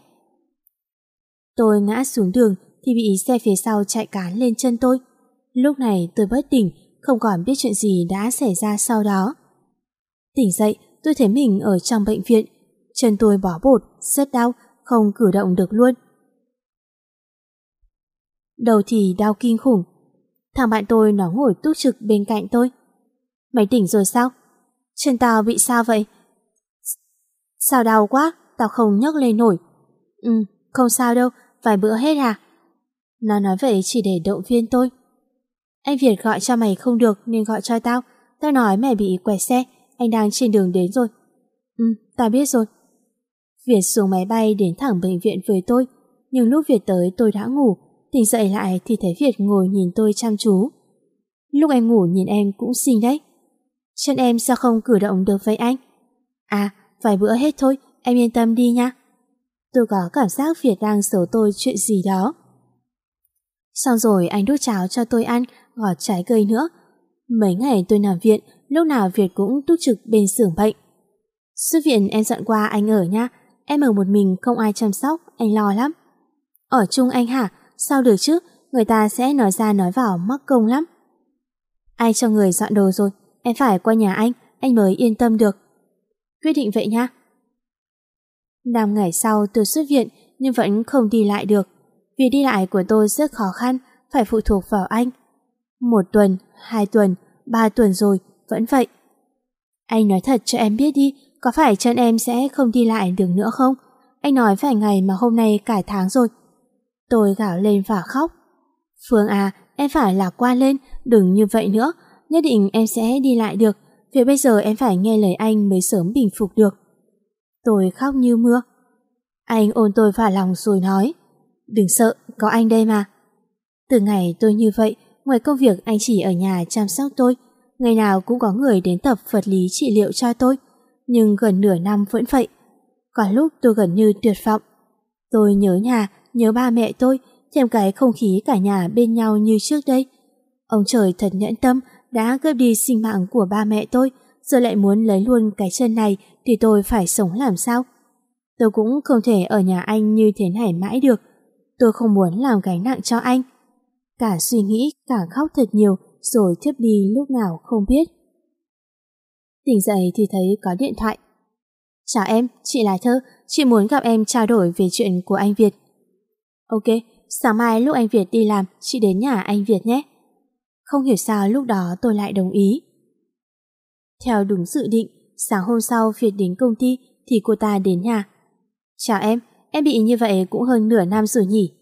Tôi ngã xuống đường thì bị xe phía sau chạy cán lên chân tôi. Lúc này tôi bất tỉnh, không còn biết chuyện gì đã xảy ra sau đó. Tỉnh dậy, tôi thấy mình ở trong bệnh viện. Chân tôi bó bột, rất đau, không cử động được luôn. Đầu thì đau kinh khủng. Thằng bạn tôi nó ngồi túc trực bên cạnh tôi. Mày tỉnh rồi sao? Chân tao bị sao vậy? Sao đau quá, tao không nhấc lên nổi. Không sao đâu, vài bữa hết à? Nó nói vậy chỉ để động viên tôi. Anh Việt gọi cho mày không được nên gọi cho tao. Tao nói mày bị quẹt xe, anh đang trên đường đến rồi. Tao biết rồi. Việt xuống máy bay đến thẳng bệnh viện với tôi. Nhưng lúc Việt tới tôi đã ngủ. Tỉnh dậy lại thì thấy Việt ngồi nhìn tôi chăm chú. Lúc em ngủ nhìn em cũng xinh đấy. Chân em sao không cử động được với anh? À, vài bữa hết thôi, em yên tâm đi nha. Tôi có cảm giác Việt đang giấu tôi chuyện gì đó. Xong rồi anh đút cháo cho tôi ăn, gọt trái cây nữa. Mấy ngày tôi nằm viện, lúc nào Việt cũng túc trực bên xưởng bệnh. Xuất viện em dọn qua anh ở nha. Em ở một mình không ai chăm sóc, anh lo lắm. Ở chung anh hả? Sao được chứ? Người ta sẽ nói ra nói vào mắc công lắm. Ai cho người dọn đồ rồi? Em phải qua nhà anh mới yên tâm được. Quyết định vậy nha. 5 ngày sau tôi xuất viện nhưng vẫn không đi lại được. Việc đi lại của tôi rất khó khăn, phải phụ thuộc vào anh. 1 tuần, 2 tuần, 3 tuần rồi, vẫn vậy. Anh nói thật cho em biết đi, có phải chân em sẽ không đi lại được nữa không? Anh nói vài ngày mà hôm nay cả tháng rồi. Tôi gào lên và khóc. Phương à, em phải lạc quan lên, đừng như vậy nữa. Nhất định em sẽ đi lại được. Việc bây giờ em phải nghe lời anh mới sớm bình phục được. Tôi khóc như mưa. Anh ôm tôi vào lòng rồi nói, đừng sợ, có anh đây mà. Từ ngày tôi như vậy, ngoài công việc anh chỉ ở nhà chăm sóc tôi. Ngày nào cũng có người đến tập vật lý trị liệu cho tôi. Nhưng gần nửa năm vẫn vậy. Có lúc tôi gần như tuyệt vọng. Tôi nhớ nhà, nhớ ba mẹ tôi, thèm cái không khí cả nhà bên nhau như trước đây. Ông trời thật nhẫn tâm đã cướp đi sinh mạng của ba mẹ tôi, giờ lại muốn lấy luôn cái chân này thì tôi phải sống làm sao? Tôi cũng không thể ở nhà anh như thế này mãi được. Tôi không muốn làm gánh nặng cho anh. Cả suy nghĩ, cả khóc thật nhiều rồi thiếp đi lúc nào không biết. Tỉnh dậy thì thấy có điện thoại. Chào em, chị là Thơ, chị muốn gặp em trao đổi về chuyện của anh Việt. Ok, sáng mai lúc anh Việt đi làm, chị đến nhà anh Việt nhé. Không hiểu sao lúc đó tôi lại đồng ý. Theo đúng dự định, sáng hôm sau Việt đến công ty thì cô ta đến nhà. Chào em bị như vậy cũng hơn nửa năm rồi nhỉ?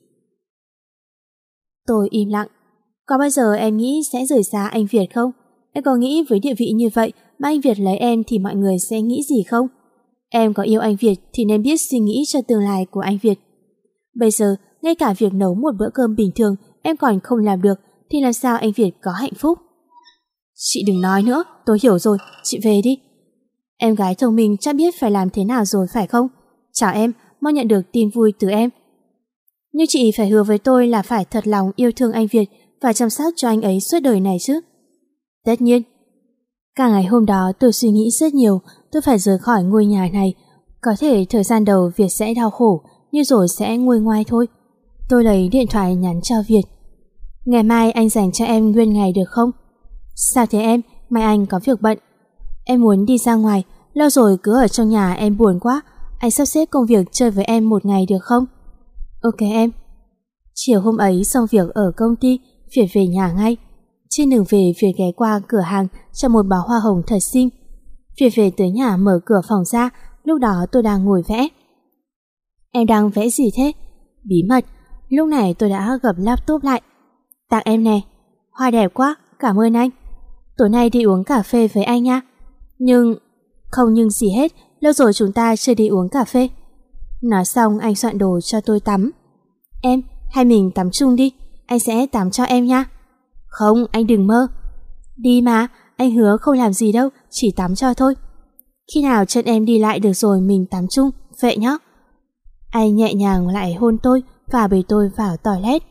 Tôi im lặng. Có bao giờ em nghĩ sẽ rời xa anh Việt không? Em có nghĩ với địa vị như vậy mà anh Việt lấy em thì mọi người sẽ nghĩ gì không? Em có yêu anh Việt thì nên biết suy nghĩ cho tương lai của anh Việt. Bây giờ, ngay cả việc nấu một bữa cơm bình thường em còn không làm được thì làm sao anh Việt có hạnh phúc? Chị đừng nói nữa, tôi hiểu rồi, chị về đi. Em gái thông minh chắc biết phải làm thế nào rồi phải không? Chào em, mong nhận được tin vui từ em. Nhưng chị phải hứa với tôi là phải thật lòng yêu thương anh Việt và chăm sóc cho anh ấy suốt đời này chứ. Tất nhiên. Cả ngày hôm đó tôi suy nghĩ rất nhiều, tôi phải rời khỏi ngôi nhà này. Có thể thời gian đầu Việt sẽ đau khổ, nhưng rồi sẽ nguôi ngoai thôi. Tôi lấy điện thoại nhắn cho Việt. Ngày mai anh dành cho em nguyên ngày được không? Sao thế em, mai anh có việc bận. Em muốn đi ra ngoài, lâu rồi cứ ở trong nhà em buồn quá. Anh sắp xếp công việc chơi với em một ngày được không? Ok em. Chiều hôm ấy xong việc ở công ty, Việt về nhà ngay. Trên đường về Việt ghé qua cửa hàng cho một bó hoa hồng thật xinh. Việt về tới nhà mở cửa phòng ra, lúc đó tôi đang ngồi vẽ. Em đang vẽ gì thế? Bí mật. Lúc này tôi đã gập laptop lại. Tặng em nè. Hoa đẹp quá, cảm ơn anh. Tối nay đi uống cà phê với anh nha. Nhưng... Không nhưng gì hết, lâu rồi chúng ta chưa đi uống cà phê. Nói xong anh soạn đồ cho tôi tắm. Em, hay mình tắm chung đi, anh sẽ tắm cho em nha. Không, anh đừng mơ. Đi mà, anh hứa không làm gì đâu, chỉ tắm cho thôi. Khi nào chân em đi lại được rồi mình tắm chung, vậy nhá. Anh nhẹ nhàng lại hôn tôi và bế tôi vào toilet.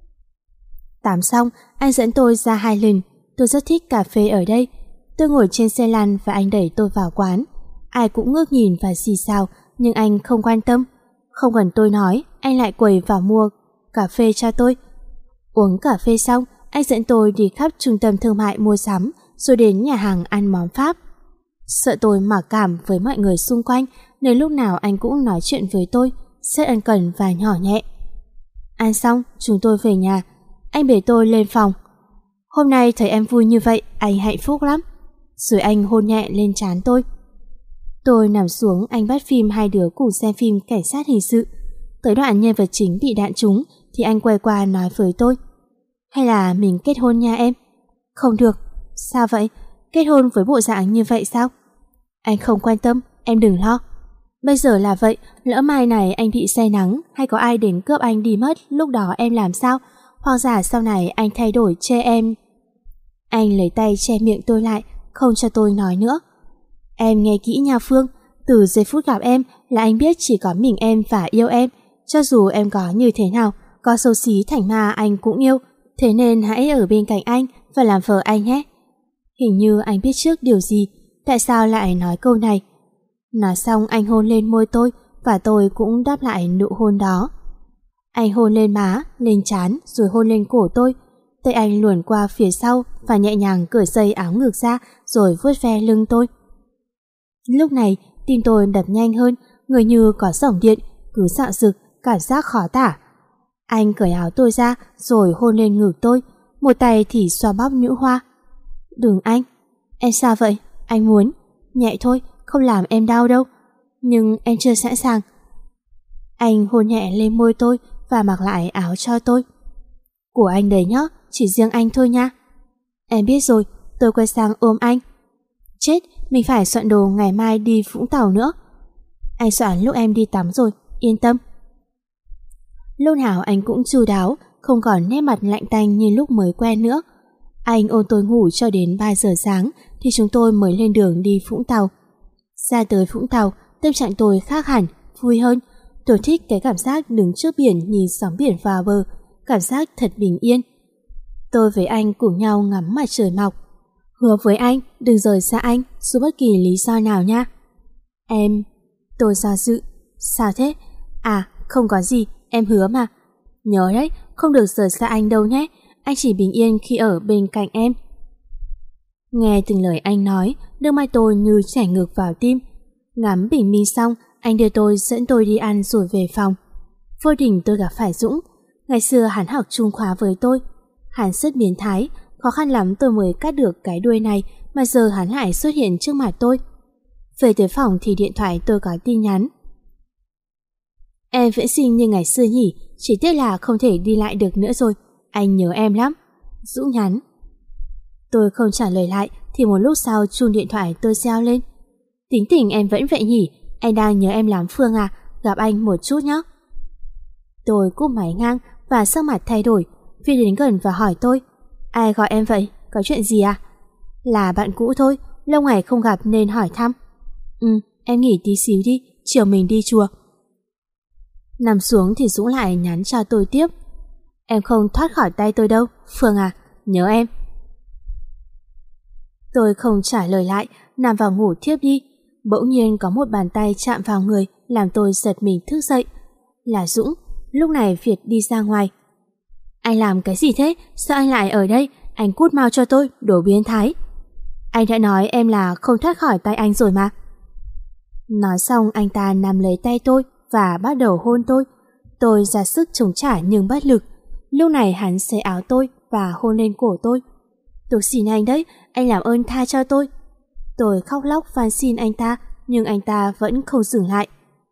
Tắm xong, anh dẫn tôi ra 2 lần. Tôi rất thích cà phê ở đây. Tôi ngồi trên xe lăn và anh đẩy tôi vào quán. Ai cũng ngước nhìn và xì xào, nhưng anh không quan tâm. Không cần tôi nói, anh lại quầy vào mua cà phê cho tôi. Uống cà phê xong, anh dẫn tôi đi khắp trung tâm thương mại mua sắm, rồi đến nhà hàng ăn món Pháp. Sợ tôi mặc cảm với mọi người xung quanh, nên lúc nào anh cũng nói chuyện với tôi, rất ân cần và nhỏ nhẹ. Ăn xong, chúng tôi về nhà. Anh bế tôi lên phòng. Hôm nay thấy em vui như vậy, anh hạnh phúc lắm. Rồi anh hôn nhẹ lên trán tôi. Tôi nằm xuống, anh bắt phim hai đứa cùng xem phim cảnh sát hình sự. Tới đoạn nhân vật chính bị đạn trúng thì anh quay qua nói với tôi. Hay là mình kết hôn nha em? Không được. Sao vậy? Kết hôn với bộ dạng như vậy sao? Anh không quan tâm, em đừng lo. Bây giờ là vậy, lỡ mai này anh bị say nắng hay có ai đến cướp anh đi mất, lúc đó em làm sao? Hoặc giả sau này anh thay đổi chê em. Anh lấy tay che miệng tôi lại, không cho tôi nói nữa. Em nghe kỹ nha Phương, từ giây phút gặp em là anh biết chỉ có mình em và yêu em. Cho dù em có như thế nào, có xấu xí thành ma anh cũng yêu. Thế nên hãy ở bên cạnh anh và làm vợ anh nhé. Hình như anh biết trước điều gì, tại sao lại nói câu này? Nói xong anh hôn lên môi tôi và tôi cũng đáp lại nụ hôn đó. Anh hôn lên má, lên trán rồi hôn lên cổ tôi. Tay anh luồn qua phía sau và nhẹ nhàng cởi dây áo ngực ra rồi vuốt ve lưng tôi. Lúc này tim tôi đập nhanh hơn, người như có dòng điện, cứ dạo dực, cảm giác khó tả. Anh cởi áo tôi ra rồi hôn lên ngực tôi, một tay thì xoa bóp nhũ hoa. Đừng anh. Em sao vậy? Anh muốn. Nhẹ thôi, không làm em đau đâu. Nhưng em chưa sẵn sàng. Anh hôn nhẹ lên môi tôi và mặc lại áo cho tôi. Của anh đấy nhá, chỉ riêng anh thôi nha. Em biết rồi, tôi quay sang ôm anh. Chết, mình phải soạn đồ ngày mai đi Vũng Tàu nữa. Anh soạn lúc em đi tắm rồi, yên tâm. Lúc nào anh cũng chu đáo, không còn nét mặt lạnh tanh như lúc mới quen nữa. Anh ôm tôi ngủ cho đến 3 giờ sáng thì chúng tôi mới lên đường đi Vũng Tàu. Ra tới Vũng Tàu, tâm trạng tôi khác hẳn, vui hơn. Tôi thích cái cảm giác đứng trước biển nhìn sóng biển vào bờ, cảm giác thật bình yên. Tôi với anh cùng nhau ngắm mặt trời mọc. Hứa với anh đừng rời xa anh dù bất kỳ lý do nào nha. Tôi do dự. Sao thế? À, không có gì, em hứa mà. Nhớ đấy, không được rời xa anh đâu nhé. Anh chỉ bình yên khi ở bên cạnh em. Nghe từng lời anh nói, nước mắt tôi như chảy ngược vào tim. Ngắm bình minh xong, anh đưa tôi dẫn tôi đi ăn rồi về phòng. Vô tình tôi gặp phải Dũng. Ngày xưa hắn học chung khóa với tôi. Hắn rất biến thái, khó khăn lắm tôi mới cắt được cái đuôi này mà giờ hắn lại xuất hiện trước mặt tôi. Về tới phòng thì điện thoại tôi có tin nhắn. Em vẫn xinh như ngày xưa nhỉ, chỉ tiếc là không thể đi lại được nữa rồi. Anh nhớ em lắm. Dũng nhắn. Tôi không trả lời lại thì một lúc sau chuông điện thoại tôi reo lên. Tính tình em vẫn vậy nhỉ, anh đang nhớ em lắm Phương à, gặp anh một chút nhé. Tôi cúp máy ngang và sắc mặt thay đổi. Phi đến gần và hỏi tôi. Ai gọi em vậy, có chuyện gì à? Là bạn cũ thôi, lâu ngày không gặp nên hỏi thăm. Em nghỉ tí xíu đi, chiều mình đi chùa. Nằm xuống thì Dũng lại nhắn cho tôi tiếp. Em không thoát khỏi tay tôi đâu, Phương à, nhớ em. Tôi không trả lời lại, nằm vào ngủ thiếp đi. Bỗng nhiên có một bàn tay chạm vào người làm tôi giật mình thức dậy. Là Dũng. Lúc này Việt đi ra ngoài. Anh làm cái gì thế? Sao anh lại ở đây? Anh cút mau cho tôi, đồ biến thái. Anh đã nói em là không thoát khỏi tay anh rồi mà. Nói xong anh ta nắm lấy tay tôi và bắt đầu hôn tôi. Tôi ra sức chống trả nhưng bất lực. Lúc này hắn xé áo tôi và hôn lên cổ tôi. Tôi xin anh đấy, anh làm ơn tha cho tôi. Tôi khóc lóc van xin anh ta, nhưng anh ta vẫn không dừng lại.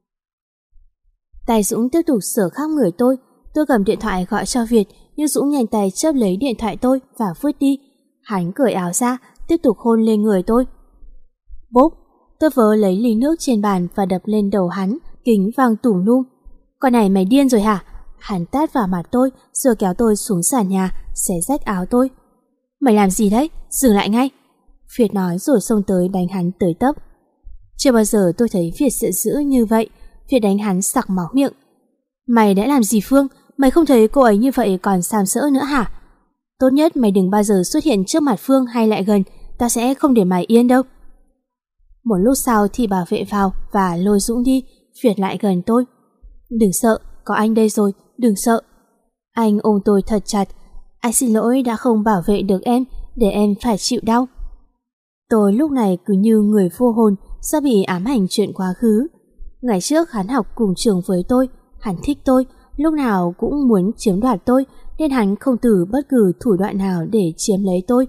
Tay Dũng tiếp tục sờ khắp người tôi. Tôi cầm điện thoại gọi cho Việt, nhưng Dũng nhanh tay chớp lấy điện thoại tôi và vứt đi. Hắn cởi áo ra, tiếp tục hôn lên người tôi. Bốp, tôi vớ lấy ly nước trên bàn và đập lên đầu hắn, kính vang tủm num. Con này mày điên rồi hả? Hắn tát vào mặt tôi, rồi kéo tôi xuống sàn nhà, xé rách áo tôi. Mày làm gì đấy? Dừng lại ngay. Việt nói rồi xông tới đánh hắn tới tấp. Chưa bao giờ tôi thấy Việt giận dữ như vậy. Việt đánh hắn sặc máu miệng. Mày đã làm gì Phương? Mày không thấy cô ấy như vậy còn sàm sỡ nữa hả? Tốt nhất mày đừng bao giờ xuất hiện trước mặt Phương hay lại gần. Ta sẽ không để mày yên đâu. Một lúc sau thì bảo vệ vào và lôi Dũng đi. Việt lại gần tôi. Đừng sợ, có anh đây rồi, đừng sợ. Anh ôm tôi thật chặt. Anh xin lỗi đã không bảo vệ được em, để em phải chịu đau. Tôi lúc này cứ như người vô hồn, do bị ám ảnh chuyện quá khứ. Ngày trước hắn học cùng trường với tôi, hắn thích tôi, lúc nào cũng muốn chiếm đoạt tôi, nên hắn không từ bất cứ thủ đoạn nào để chiếm lấy tôi.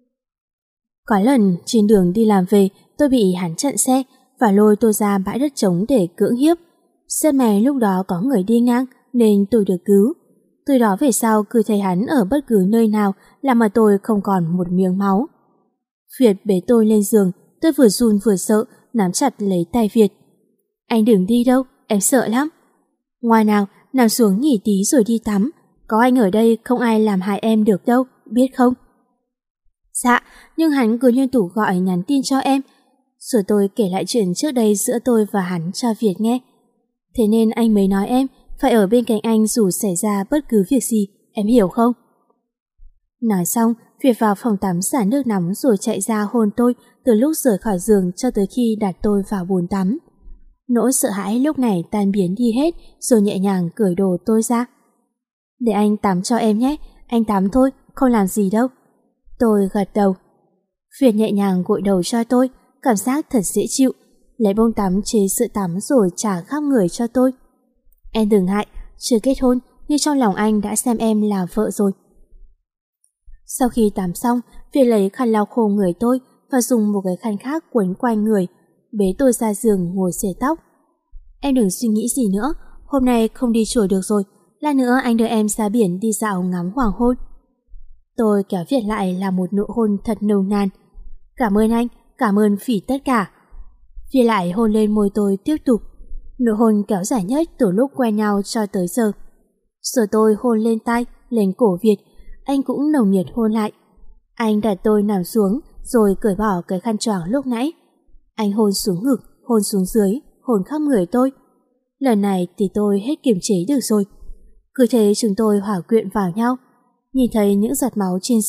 Có lần trên đường đi làm về, tôi bị hắn chặn xe và lôi tôi ra bãi đất trống để cưỡng hiếp. Rất may lúc đó có người đi ngang nên tôi được cứu. Từ đó về sau cứ thấy hắn ở bất cứ nơi nào làm mà tôi không còn một miếng máu. Việt bế tôi lên giường, tôi vừa run vừa sợ, nắm chặt lấy tay Việt. Anh đừng đi đâu, em sợ lắm. Ngoài nào, nằm xuống nghỉ tí rồi đi tắm. Có anh ở đây không ai làm hại em được đâu, biết không? Dạ, nhưng hắn cứ liên tục gọi nhắn tin cho em. Rồi tôi kể lại chuyện trước đây giữa tôi và hắn cho Việt nghe. Thế nên anh mới nói em phải ở bên cạnh anh dù xảy ra bất cứ việc gì, em hiểu không? Nói xong, Việt vào phòng tắm xả nước nóng rồi chạy ra hôn tôi từ lúc rời khỏi giường cho tới khi đặt tôi vào bồn tắm. Nỗi sợ hãi lúc này tan biến đi hết rồi nhẹ nhàng cởi đồ tôi ra. Để anh tắm cho em nhé, anh tắm thôi, không làm gì đâu. Tôi gật đầu. Việt nhẹ nhàng gội đầu cho tôi, cảm giác thật dễ chịu, lấy bông tắm chế sữa tắm rồi trà khắp người cho tôi. Em đừng ngại, chưa kết hôn nhưng trong lòng anh đã xem em là vợ rồi. Sau khi tắm xong, Việt lấy khăn lau khô người tôi và dùng một cái khăn khác quấn quanh người, bế tôi ra giường ngồi xề tóc. Em đừng suy nghĩ gì nữa, hôm nay không đi chùa được rồi, lát nữa anh đưa em ra biển đi dạo ngắm hoàng hôn. Tôi kéo Việt lại là một nụ hôn thật nồng nàn. Cảm ơn anh, cảm ơn vì tất cả. Việt lại hôn lên môi tôi tiếp tục. Nụ hôn kéo dài nhất từ lúc quen nhau cho tới giờ. Rồi tôi hôn lên tai, lên cổ Việt, anh cũng nồng nhiệt hôn lại. Anh đặt tôi nằm xuống rồi cởi bỏ cái khăn choàng lúc nãy. Anh hôn xuống ngực, hôn xuống dưới, hôn khắp người tôi. Lần này thì tôi hết kiềm chế được rồi. Cứ thế chúng tôi hòa quyện vào nhau. Nhìn thấy những giọt máu trên giường,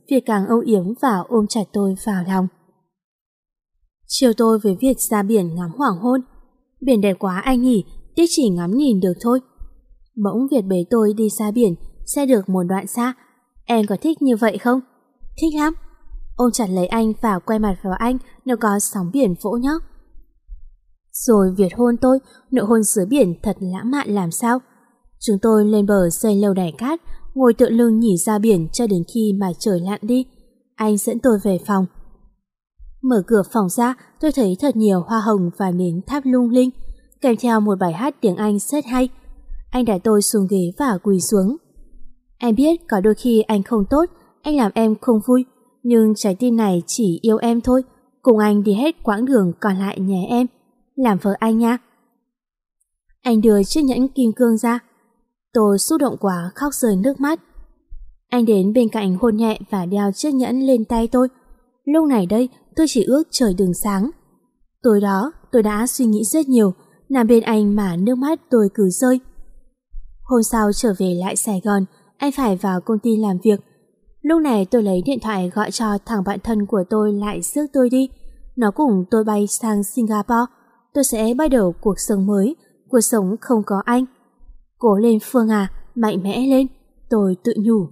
Việt càng âu yếm và ôm chặt tôi vào lòng. Chiều tôi với Việt ra biển ngắm hoàng hôn. Biển đẹp quá anh nhỉ, tiếc chỉ ngắm nhìn được thôi. Bỗng Việt bế tôi đi xa biển, xe được một đoạn xa. Em có thích như vậy không? Thích lắm. Ôm chặt lấy anh và quay mặt vào anh nếu có sóng biển vỗ nhóc. Rồi Việt hôn tôi, nụ hôn dưới biển thật lãng mạn làm sao. Chúng tôi lên bờ xây lâu đài cát, ngồi tựa lưng nhìn ra biển cho đến khi mà trời lặn đi. Anh dẫn tôi về phòng. Mở cửa phòng ra, tôi thấy thật nhiều hoa hồng và nến thắp lung linh, kèm theo một bài hát tiếng Anh rất hay. Anh đặt tôi xuống ghế và quỳ xuống. Em biết có đôi khi anh không tốt, anh làm em không vui, nhưng trái tim này chỉ yêu em thôi. Cùng anh đi hết quãng đường còn lại nhé em. Làm vợ anh nha. Anh đưa chiếc nhẫn kim cương ra. Tôi xúc động quá khóc rơi nước mắt. Anh đến bên cạnh hôn nhẹ và đeo chiếc nhẫn lên tay tôi. Lúc này đây tôi chỉ ước trời đừng sáng. Tối đó tôi đã suy nghĩ rất nhiều, nằm bên anh mà nước mắt tôi cứ rơi. Hôm sau trở về lại Sài Gòn, anh phải vào công ty làm việc. Lúc này tôi lấy điện thoại gọi cho thằng bạn thân của tôi lại rước tôi đi. Nó cùng tôi bay sang Singapore. Tôi sẽ bắt đầu cuộc sống mới, cuộc sống không có anh. Cố lên Phương à, mạnh mẽ lên, tôi tự nhủ.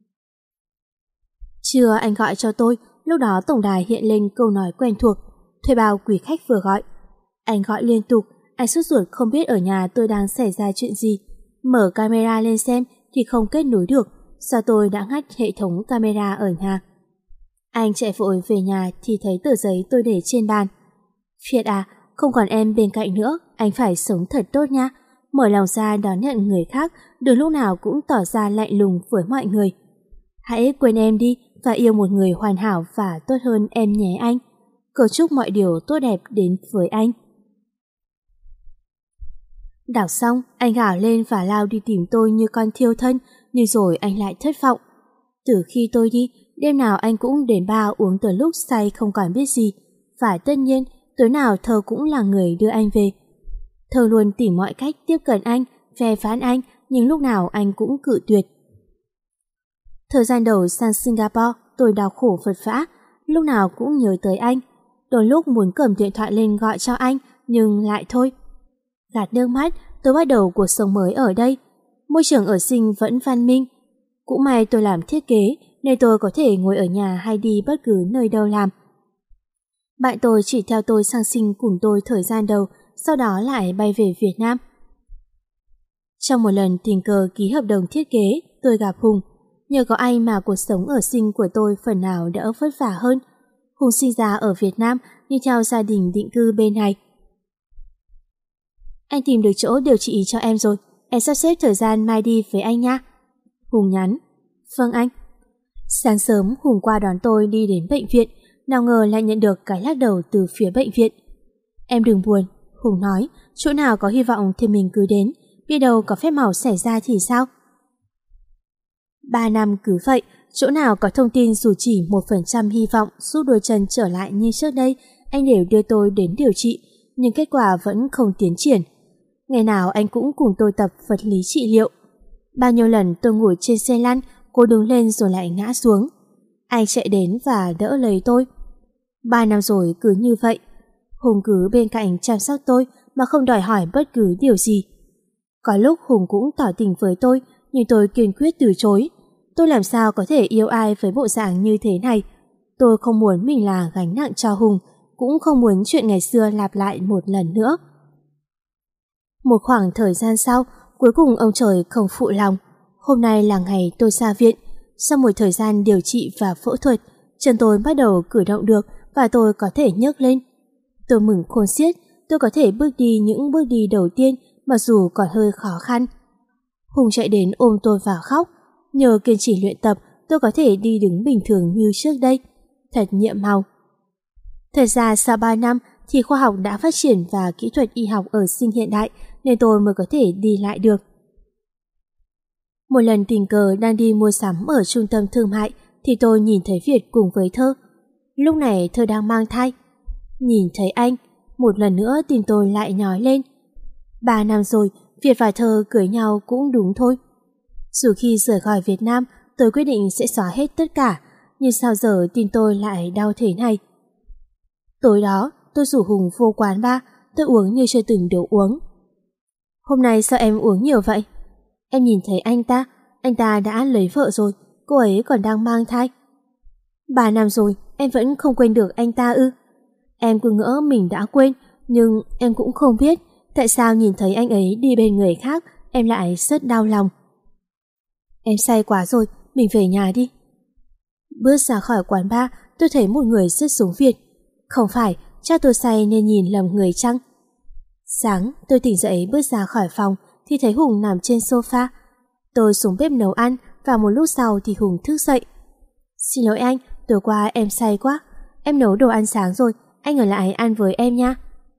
Trưa anh gọi cho tôi, lúc đó tổng đài hiện lên câu nói quen thuộc, thuê bao quý khách vừa gọi. Anh gọi liên tục, anh sốt ruột không biết ở nhà tôi đang xảy ra chuyện gì. Mở camera lên xem thì không kết nối được, do tôi đã ngắt hệ thống camera ở nhà. Anh chạy vội về nhà thì thấy tờ giấy tôi để trên bàn. Việt à, không còn em bên cạnh nữa, anh phải sống thật tốt nha. Mở lòng ra đón nhận người khác, đừng lúc nào cũng tỏ ra lạnh lùng với mọi người. Hãy quên em đi và yêu một người hoàn hảo và tốt hơn em nhé anh. Cầu chúc mọi điều tốt đẹp đến với anh. Đọc xong, anh gào lên và lao đi tìm tôi như con thiêu thân, nhưng rồi anh lại thất vọng. Từ khi tôi đi, đêm nào anh cũng đến bar uống tới lúc say không còn biết gì. Và tất nhiên, tối nào Thơ cũng là người đưa anh về. Thơ luôn tìm mọi cách tiếp cận anh, phê phán anh, nhưng lúc nào anh cũng cự tuyệt. Thời gian đầu sang Singapore, tôi đau khổ vật vã, lúc nào cũng nhớ tới anh. Đôi lúc muốn cầm điện thoại lên gọi cho anh, nhưng lại thôi. Gạt nước mắt, tôi bắt đầu cuộc sống mới ở đây. Môi trường ở Sing vẫn văn minh. Cũng may tôi làm thiết kế, nên tôi có thể ngồi ở nhà hay đi bất cứ nơi đâu làm. Bạn tôi chỉ theo tôi sang Sing cùng tôi thời gian đầu, sau đó lại bay về Việt Nam. Trong một lần tình cờ ký hợp đồng thiết kế, tôi gặp Hùng. Nhờ có anh mà cuộc sống ở Sing của tôi phần nào đỡ vất vả hơn. Hùng sinh ra ở Việt Nam nhưng theo gia đình định cư bên này. Anh tìm được chỗ điều trị cho em rồi, em sắp xếp thời gian mai đi với anh nha. Hùng nhắn. Vâng anh. Sáng sớm Hùng qua đón tôi đi đến bệnh viện, nào ngờ lại nhận được cái lắc đầu từ phía bệnh viện. Em đừng buồn, Hùng nói, chỗ nào có hy vọng thì mình cứ đến, biết đâu có phép màu xảy ra thì sao. 3 năm cứ vậy, chỗ nào có thông tin dù chỉ 1% hy vọng giúp đôi chân trở lại như trước đây, anh đều đưa tôi đến điều trị, nhưng kết quả vẫn không tiến triển. Ngày nào anh cũng cùng tôi tập vật lý trị liệu. Bao nhiêu lần tôi ngồi trên xe lăn, cô đứng lên rồi lại ngã xuống. Anh chạy đến và đỡ lấy tôi. 3 năm rồi cứ như vậy. Hùng cứ bên cạnh chăm sóc tôi mà không đòi hỏi bất cứ điều gì. Có lúc Hùng cũng tỏ tình với tôi, nhưng tôi kiên quyết từ chối. Tôi làm sao có thể yêu ai với bộ dạng như thế này. Tôi không muốn mình là gánh nặng cho Hùng, cũng không muốn chuyện ngày xưa lặp lại một lần nữa. Một khoảng thời gian sau, cuối cùng ông trời không phụ lòng. Hôm nay là ngày tôi ra viện. Sau một thời gian điều trị và phẫu thuật, chân tôi bắt đầu cử động được và tôi có thể nhấc lên. Tôi mừng khôn xiết, tôi có thể bước đi những bước đi đầu tiên mặc dù còn hơi khó khăn. Hùng chạy đến ôm tôi và khóc. Nhờ kiên trì luyện tập, tôi có thể đi đứng bình thường như trước đây. Thật nhiệm màu. Thật ra sau 3 năm thì khoa học đã phát triển và kỹ thuật y học ở Sing hiện đại nên tôi mới có thể đi lại được. Một lần tình cờ đang đi mua sắm ở trung tâm thương mại thì tôi nhìn thấy Việt cùng với Thơ. Lúc này Thơ đang mang thai. Nhìn thấy anh, một lần nữa tim tôi lại nhói lên. 3 năm rồi, Việt và Thơ cưới nhau cũng đúng thôi. Dù khi rời khỏi Việt Nam, tôi quyết định sẽ xóa hết tất cả, nhưng sao giờ tim tôi lại đau thế này. Tối đó, tôi rủ Hùng vô quán bar, tôi uống như chưa từng được uống. Hôm nay sao em uống nhiều vậy? Em nhìn thấy anh ta đã lấy vợ rồi, cô ấy còn đang mang thai. 3 năm rồi, em vẫn không quên được anh ta ư? Em cứ ngỡ mình đã quên, nhưng em cũng không biết tại sao nhìn thấy anh ấy đi bên người khác, em lại rất đau lòng. Em say quá rồi, mình về nhà đi. Bước ra khỏi quán bar, tôi thấy một người rất giống Việt. Không phải, chắc tôi say nên nhìn lầm người chăng? Sáng, tôi tỉnh dậy bước ra khỏi phòng thì thấy Hùng nằm trên sofa. Tôi xuống bếp nấu ăn và một lúc sau thì Hùng thức dậy. Xin lỗi anh, tối qua em say quá. Em nấu đồ ăn sáng rồi, anh ở lại ăn với em nha.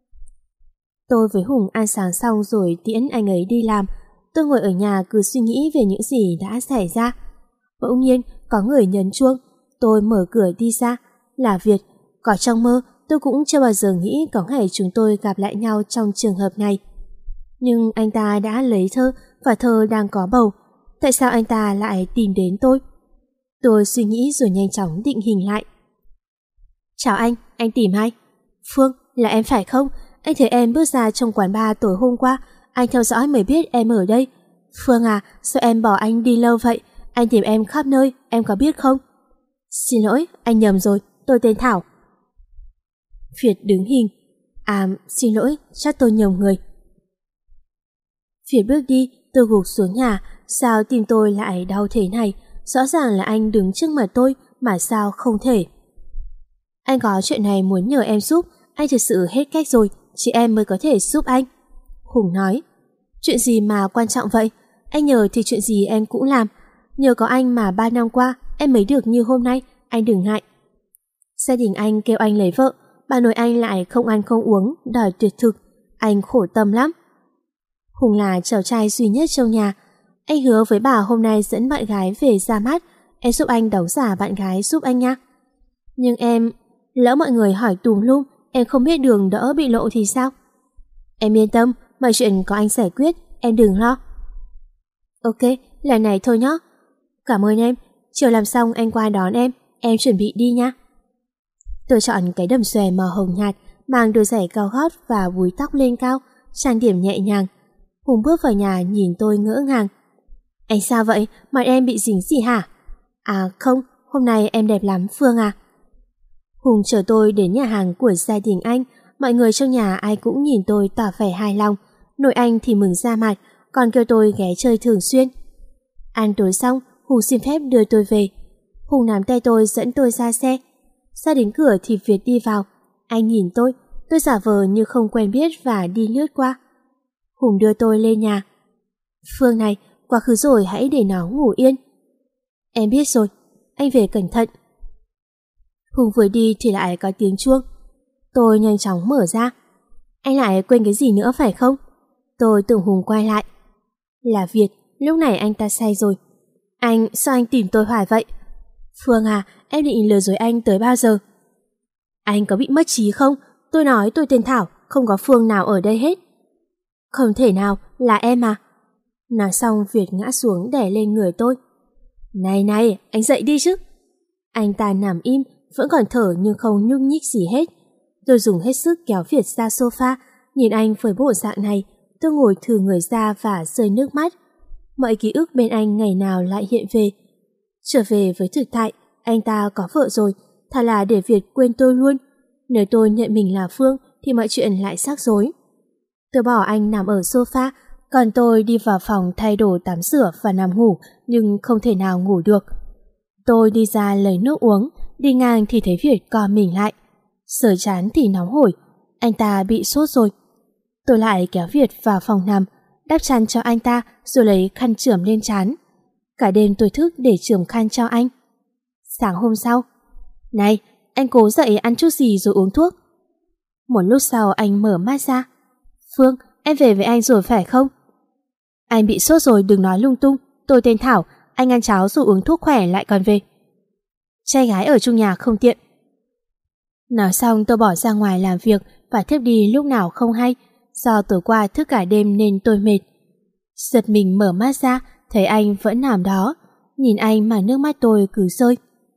Tôi với Hùng ăn sáng xong rồi tiễn anh ấy đi làm. Tôi ngồi ở nhà cứ suy nghĩ về những gì đã xảy ra. Bỗng nhiên có người nhấn chuông. Tôi mở cửa đi ra. Là Việt. Có trong mơ tôi cũng chưa bao giờ nghĩ có ngày chúng tôi gặp lại nhau trong trường hợp này. Nhưng anh ta đã lấy Thơ và Thơ đang có bầu. Tại sao anh ta lại tìm đến tôi? Tôi suy nghĩ rồi nhanh chóng định hình lại. Chào anh tìm ai? Phương, là em phải không? Anh thấy em bước ra trong quán bar tối hôm qua, anh theo dõi mới biết em ở đây. Phương à, sao em bỏ anh đi lâu vậy? Anh tìm em khắp nơi, em có biết không? Xin lỗi, anh nhầm rồi, tôi tên Thảo. Việt đứng hình. Xin lỗi, chắc tôi nhầm người. Việt bước đi, tôi gục xuống nhà. Sao tim tôi lại đau thế này? Rõ ràng là anh đứng trước mặt tôi, mà sao không thể? Anh có chuyện này muốn nhờ em giúp. Anh thực sự hết cách rồi, chỉ em mới có thể giúp anh. Hùng nói. Chuyện gì mà quan trọng vậy? Anh nhờ thì chuyện gì em cũng làm. Nhờ có anh mà 3 năm qua em mới được như hôm nay, anh đừng ngại. Gia đình anh kêu anh lấy vợ, bà nội anh lại không ăn không uống, đòi tuyệt thực. Anh khổ tâm lắm. Hùng là cháu trai duy nhất trong nhà. Anh hứa với bà hôm nay dẫn bạn gái về ra mắt, em giúp anh đóng giả bạn gái giúp anh nha. Nhưng em, lỡ mọi người hỏi tùm lum, em không biết đường đỡ bị lộ thì sao? Em yên tâm, mọi chuyện có anh giải quyết, em đừng lo. Ok, lần này thôi nhé. Cảm ơn em, chiều làm xong anh qua đón em chuẩn bị đi nha. Tôi chọn cái đầm xòe màu hồng nhạt, mang đôi giày cao gót và búi tóc lên cao, trang điểm nhẹ nhàng. Hùng bước vào nhà nhìn tôi ngỡ ngàng. Anh sao vậy? Mặt em bị dính gì hả? À không, hôm nay em đẹp lắm Phương à. Hùng chở tôi đến nhà hàng của gia đình anh. Mọi người trong nhà ai cũng nhìn tôi tỏ vẻ hài lòng. Nội anh thì mừng ra mặt, còn kêu tôi ghé chơi thường xuyên. Ăn tối xong, Hùng xin phép đưa tôi về. Hùng nắm tay tôi dẫn tôi ra xe. Ra đến cửa thì Việt đi vào. Anh nhìn tôi giả vờ như không quen biết và đi lướt qua. Hùng đưa tôi lên nhà. Phương này, quá khứ rồi hãy để nó ngủ yên. Em biết rồi, anh về cẩn thận. Hùng vừa đi thì lại có tiếng chuông. Tôi nhanh chóng mở ra. Anh lại quên cái gì nữa phải không? Tôi tưởng Hùng quay lại. Là Việt, lúc này anh ta say rồi. Sao anh tìm tôi hoài vậy? Phương à, em định lừa dối anh tới bao giờ? Anh có bị mất trí không? Tôi nói tôi tên Thảo, không có Phương nào ở đây hết. Không thể nào, là em à? Nói xong Việt ngã xuống đè lên người tôi. Này, anh dậy đi chứ. Anh ta nằm im, vẫn còn thở nhưng không nhúc nhích gì hết. Tôi dùng hết sức kéo Việt ra sofa. Nhìn anh với bộ dạng này, tôi ngồi thừ người ra và rơi nước mắt. Mọi ký ức bên anh ngày nào lại hiện về. Trở về với thực tại, anh ta có vợ rồi, thà là để Việt quên tôi luôn. Nếu tôi nhận mình là Phương thì mọi chuyện lại rắc rối. Tôi bỏ anh nằm ở sofa, còn tôi đi vào phòng thay đồ tắm rửa và nằm ngủ, nhưng không thể nào ngủ được. Tôi đi ra lấy nước uống, đi ngang thì thấy Việt co mình lại. Sờ trán thì nóng hổi, anh ta bị sốt rồi. Tôi lại kéo Việt vào phòng nằm, đắp chăn cho anh ta rồi lấy khăn chườm lên trán. Cả đêm tôi thức để chườm khăn cho anh. Sáng hôm sau, này, anh cố dậy ăn chút gì rồi uống thuốc. Một lúc sau anh mở mắt ra. Phương, em về với anh rồi phải không? Anh bị sốt rồi, đừng nói lung tung. Tôi tên Thảo, anh ăn cháo rồi uống thuốc khỏe lại còn về. Trai gái ở chung nhà không tiện. Nói xong tôi bỏ ra ngoài làm việc và thiếp đi lúc nào không hay. Do tối qua thức cả đêm nên tôi mệt. Giật mình mở mắt ra, thấy anh vẫn nằm đó. Nhìn anh mà nước mắt tôi cứ rơi.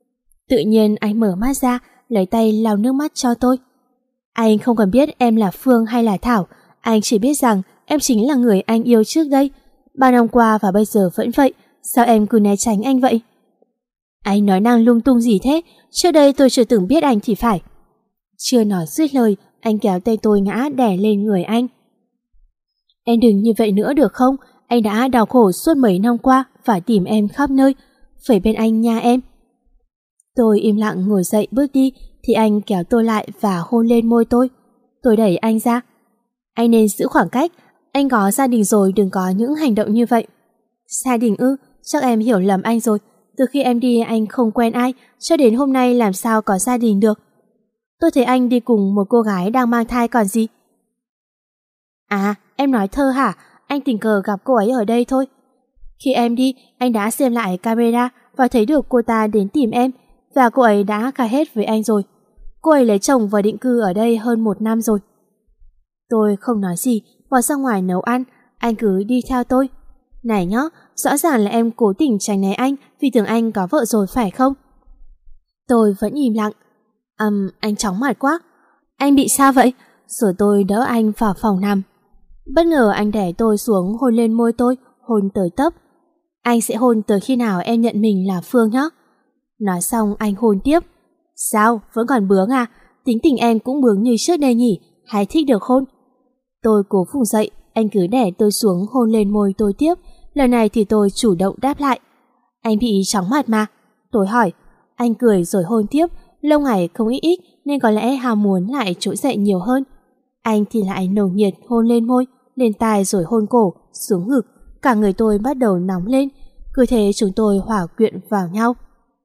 Tự nhiên anh mở mắt ra, lấy tay lau nước mắt cho tôi. Anh không cần biết em là Phương hay là Thảo, anh chỉ biết rằng em chính là người anh yêu trước đây. Bao năm qua và bây giờ vẫn vậy, sao em cứ né tránh anh vậy? Anh nói năng lung tung gì thế? Trước đây tôi chưa từng biết anh thì phải. Chưa nói dứt lời, anh kéo tay tôi ngã đè lên người anh. Em đừng như vậy nữa được không? Anh đã đau khổ suốt mấy năm qua, phải tìm em khắp nơi, phải bên anh nha em. Tôi im lặng ngồi dậy bước đi, thì anh kéo tôi lại và hôn lên môi tôi. Tôi đẩy anh ra. Anh nên giữ khoảng cách, anh có gia đình rồi, đừng có những hành động như vậy. Gia đình ư? Chắc em hiểu lầm anh rồi. Từ khi em đi anh không quen ai, cho đến hôm nay làm sao có gia đình được. Tôi thấy anh đi cùng một cô gái đang mang thai còn gì. À, em nói thơ hả? Anh tình cờ gặp cô ấy ở đây thôi. Khi em đi, anh đã xem lại camera và thấy được cô ta đến tìm em, và cô ấy đã khai hết với anh rồi. Cô ấy lấy chồng và định cư ở đây hơn 1 năm rồi. Tôi không nói gì, bỏ ra ngoài nấu ăn, anh cứ đi theo tôi. Này nhá, rõ ràng là em cố tình tránh né anh vì tưởng anh có vợ rồi phải không? Tôi vẫn im lặng. Anh chóng mặt quá. Anh bị sao vậy? Rồi tôi đỡ anh vào phòng nằm. Bất ngờ anh đè tôi xuống, hôn lên môi tôi, hôn tới tấp. Anh sẽ hôn tới khi nào em nhận mình là Phương nhé. Nói xong anh hôn tiếp. Sao, vẫn còn bướng à? Tính tình em cũng bướng như trước đây nhỉ? Hay thích được hôn? Tôi cố vùng dậy, anh cứ đè tôi xuống hôn lên môi tôi tiếp. Lần này thì tôi chủ động đáp lại. Anh bị chóng mặt mà. Tôi hỏi. Anh cười rồi hôn tiếp. Lâu ngày không ít nên có lẽ ham muốn lại trỗi dậy nhiều hơn. Anh thì lại nồng nhiệt hôn lên môi, lên tai rồi hôn cổ, xuống ngực. Cả người tôi bắt đầu nóng lên. Cứ thế chúng tôi hòa quyện vào nhau.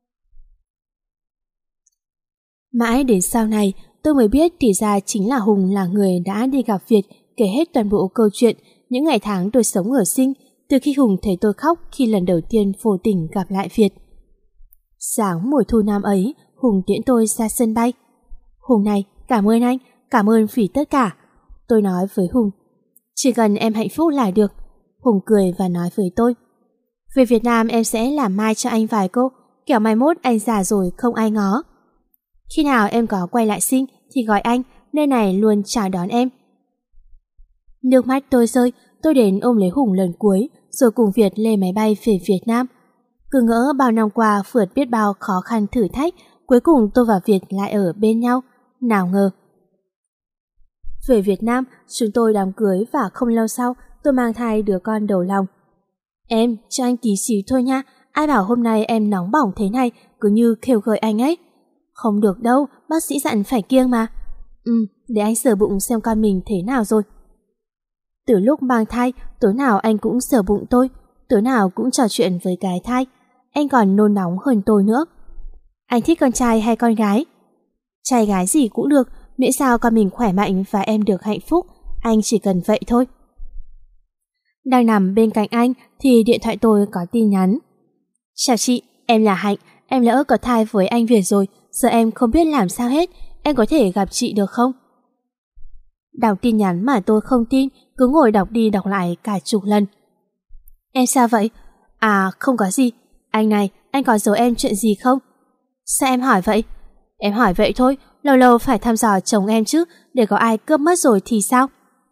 Mãi đến sau này tôi mới biết thì ra chính là Hùng là người đã đi gặp Việt, kể hết toàn bộ câu chuyện những ngày tháng tôi sống ở Sing, từ khi Hùng thấy tôi khóc khi lần đầu tiên vô tình gặp lại Việt. Sáng mùa thu năm ấy, Hùng tiễn tôi ra sân bay. Hùng này, cảm ơn anh, cảm ơn vì tất cả. Tôi nói với Hùng, chỉ cần em hạnh phúc là được. Hùng cười và nói với tôi, về Việt Nam em sẽ làm mai cho anh vài cô, kẻo mai mốt anh già rồi không ai ngó. Khi nào em có quay lại Sing thì gọi anh, nơi này luôn chào đón em. Nước mắt tôi rơi, tôi đến ôm lấy Hùng lần cuối, rồi cùng Việt lên máy bay về Việt Nam. Cứ ngỡ bao năm qua vượt biết bao khó khăn thử thách, cuối cùng tôi và Việt lại ở bên nhau. Nào ngờ. Về Việt Nam, chúng tôi đám cưới và không lâu sau tôi mang thai đứa con đầu lòng. Em, cho anh tí xíu thôi nha, ai bảo hôm nay em nóng bỏng thế này, cứ như khêu gợi anh ấy. Không được đâu, bác sĩ dặn phải kiêng mà. Để anh sờ bụng xem con mình thế nào rồi. Từ lúc mang thai, tối nào anh cũng sờ bụng tôi, tối nào cũng trò chuyện với cái thai. Anh còn nôn nóng hơn tôi nữa. Anh thích con trai hay con gái? Trai gái gì cũng được, miễn sao con mình khỏe mạnh và em được hạnh phúc, anh chỉ cần vậy thôi. Đang nằm bên cạnh anh thì điện thoại tôi có tin nhắn. Chào chị, em là Hạnh, em lỡ có thai với anh Việt rồi, giờ em không biết làm sao hết, em có thể gặp chị được không? Đọc tin nhắn mà tôi không tin, cứ ngồi đọc đi đọc lại cả chục lần. Em sao vậy? À, không có gì. Anh này, anh có giấu em chuyện gì không? Sao em hỏi vậy? Em hỏi vậy thôi, lâu lâu phải thăm dò chồng em chứ, để có ai cướp mất rồi thì sao?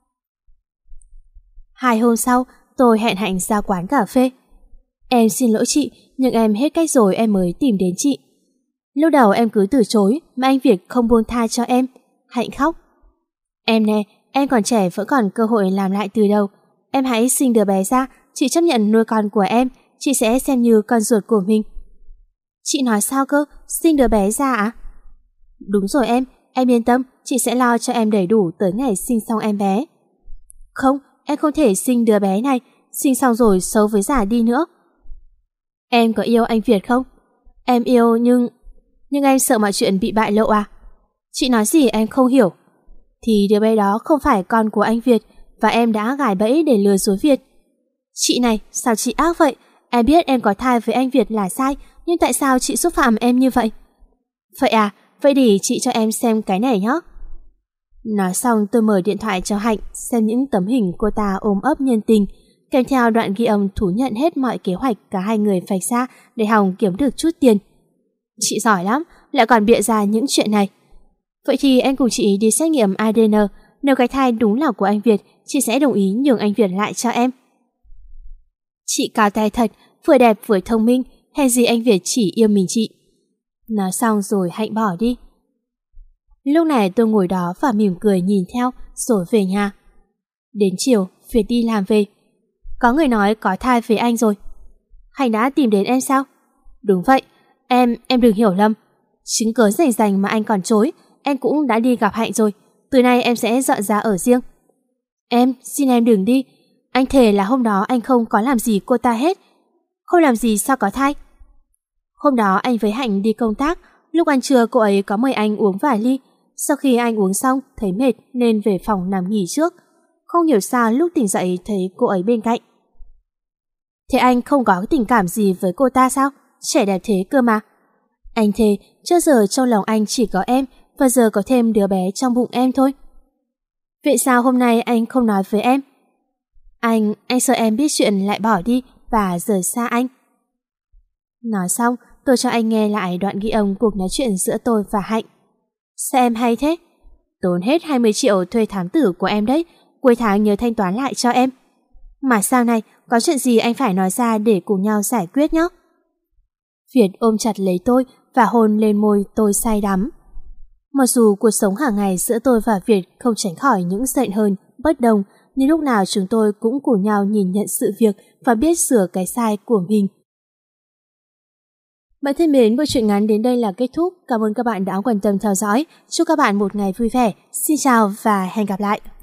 2 hôm sau, tôi hẹn Hạnh ra quán cà phê. Em xin lỗi chị, nhưng em hết cách rồi em mới tìm đến chị. Lúc đầu em cứ từ chối, mà anh Việt không buông tha cho em. Hạnh khóc. Em nè, em còn trẻ vẫn còn cơ hội làm lại từ đầu. Em hãy sinh đứa bé ra, chị chấp nhận nuôi con của em, chị sẽ xem như con ruột của mình. Chị nói sao cơ, sinh đứa bé ra à? Đúng rồi em yên tâm, chị sẽ lo cho em đầy đủ tới ngày sinh xong em bé. Không, em không thể sinh đứa bé này, sinh xong rồi xấu với già đi nữa. Em có yêu anh Việt không? Em yêu nhưng em sợ mọi chuyện bị bại lộ à? Chị nói gì em không hiểu. Thì đứa bé đó không phải con của anh Việt, và em đã gài bẫy để lừa dối Việt. Chị này, sao chị ác vậy? Em biết em có thai với anh Việt là sai, nhưng tại sao chị xúc phạm em như vậy? Vậy à, vậy thì chị cho em xem cái này nhé. Nói xong tôi mở điện thoại cho Hạnh xem những tấm hình cô ta ôm ấp nhân tình, kèm theo đoạn ghi âm thú nhận hết mọi kế hoạch cả hai người vạch ra để Hồng kiếm được chút tiền. Chị giỏi lắm, lại còn bịa ra những chuyện này. Vậy thì em cùng chị đi xét nghiệm ADN, nếu cái thai đúng là của anh Việt, chị sẽ đồng ý nhường anh Việt lại cho em. Chị cao tay thật, vừa đẹp vừa thông minh, hèn gì anh Việt chỉ yêu mình chị. Nói xong rồi Hạnh bỏ đi. Lúc này tôi ngồi đó và mỉm cười nhìn theo rồi về nhà. Đến chiều, Việt đi làm về. Có người nói có thai với anh rồi. Hạnh đã tìm đến em sao? Đúng vậy, em đừng hiểu lầm. Chứng cớ rành rành mà anh còn chối, em cũng đã đi gặp Hạnh rồi. Từ nay em sẽ dọn ra ở riêng. Em, xin em đừng đi. Anh thề là hôm đó anh không có làm gì cô ta hết. Không làm gì sao có thai? Hôm đó anh với Hạnh đi công tác, lúc ăn trưa cô ấy có mời anh uống vài ly. Sau khi anh uống xong thấy mệt nên về phòng nằm nghỉ trước. Không hiểu sao lúc tỉnh dậy thấy cô ấy bên cạnh. Thế anh không có tình cảm gì với cô ta sao? Trẻ đẹp thế cơ mà. Anh thề trước giờ trong lòng anh chỉ có em, và giờ có thêm đứa bé trong bụng em thôi. Vậy sao hôm nay anh không nói với em? Anh sợ em biết chuyện lại bỏ đi và rời xa anh. Nói xong, tôi cho anh nghe lại đoạn ghi âm cuộc nói chuyện giữa tôi và Hạnh. Sao em hay thế? Tốn hết 20 triệu thuê thám tử của em đấy, cuối tháng nhớ thanh toán lại cho em. Mà sau này, có chuyện gì anh phải nói ra để cùng nhau giải quyết nhé. Việt ôm chặt lấy tôi và hôn lên môi tôi say đắm. Mặc dù cuộc sống hàng ngày giữa tôi và Việt không tránh khỏi những giận hờn, bất đồng, nhưng lúc nào chúng tôi cũng cùng nhau nhìn nhận sự việc và biết sửa cái sai của mình. Bạn thân mến, bộ truyện ngắn đến đây là kết thúc. Cảm ơn các bạn đã quan tâm theo dõi. Chúc các bạn một ngày vui vẻ. Xin chào và hẹn gặp lại.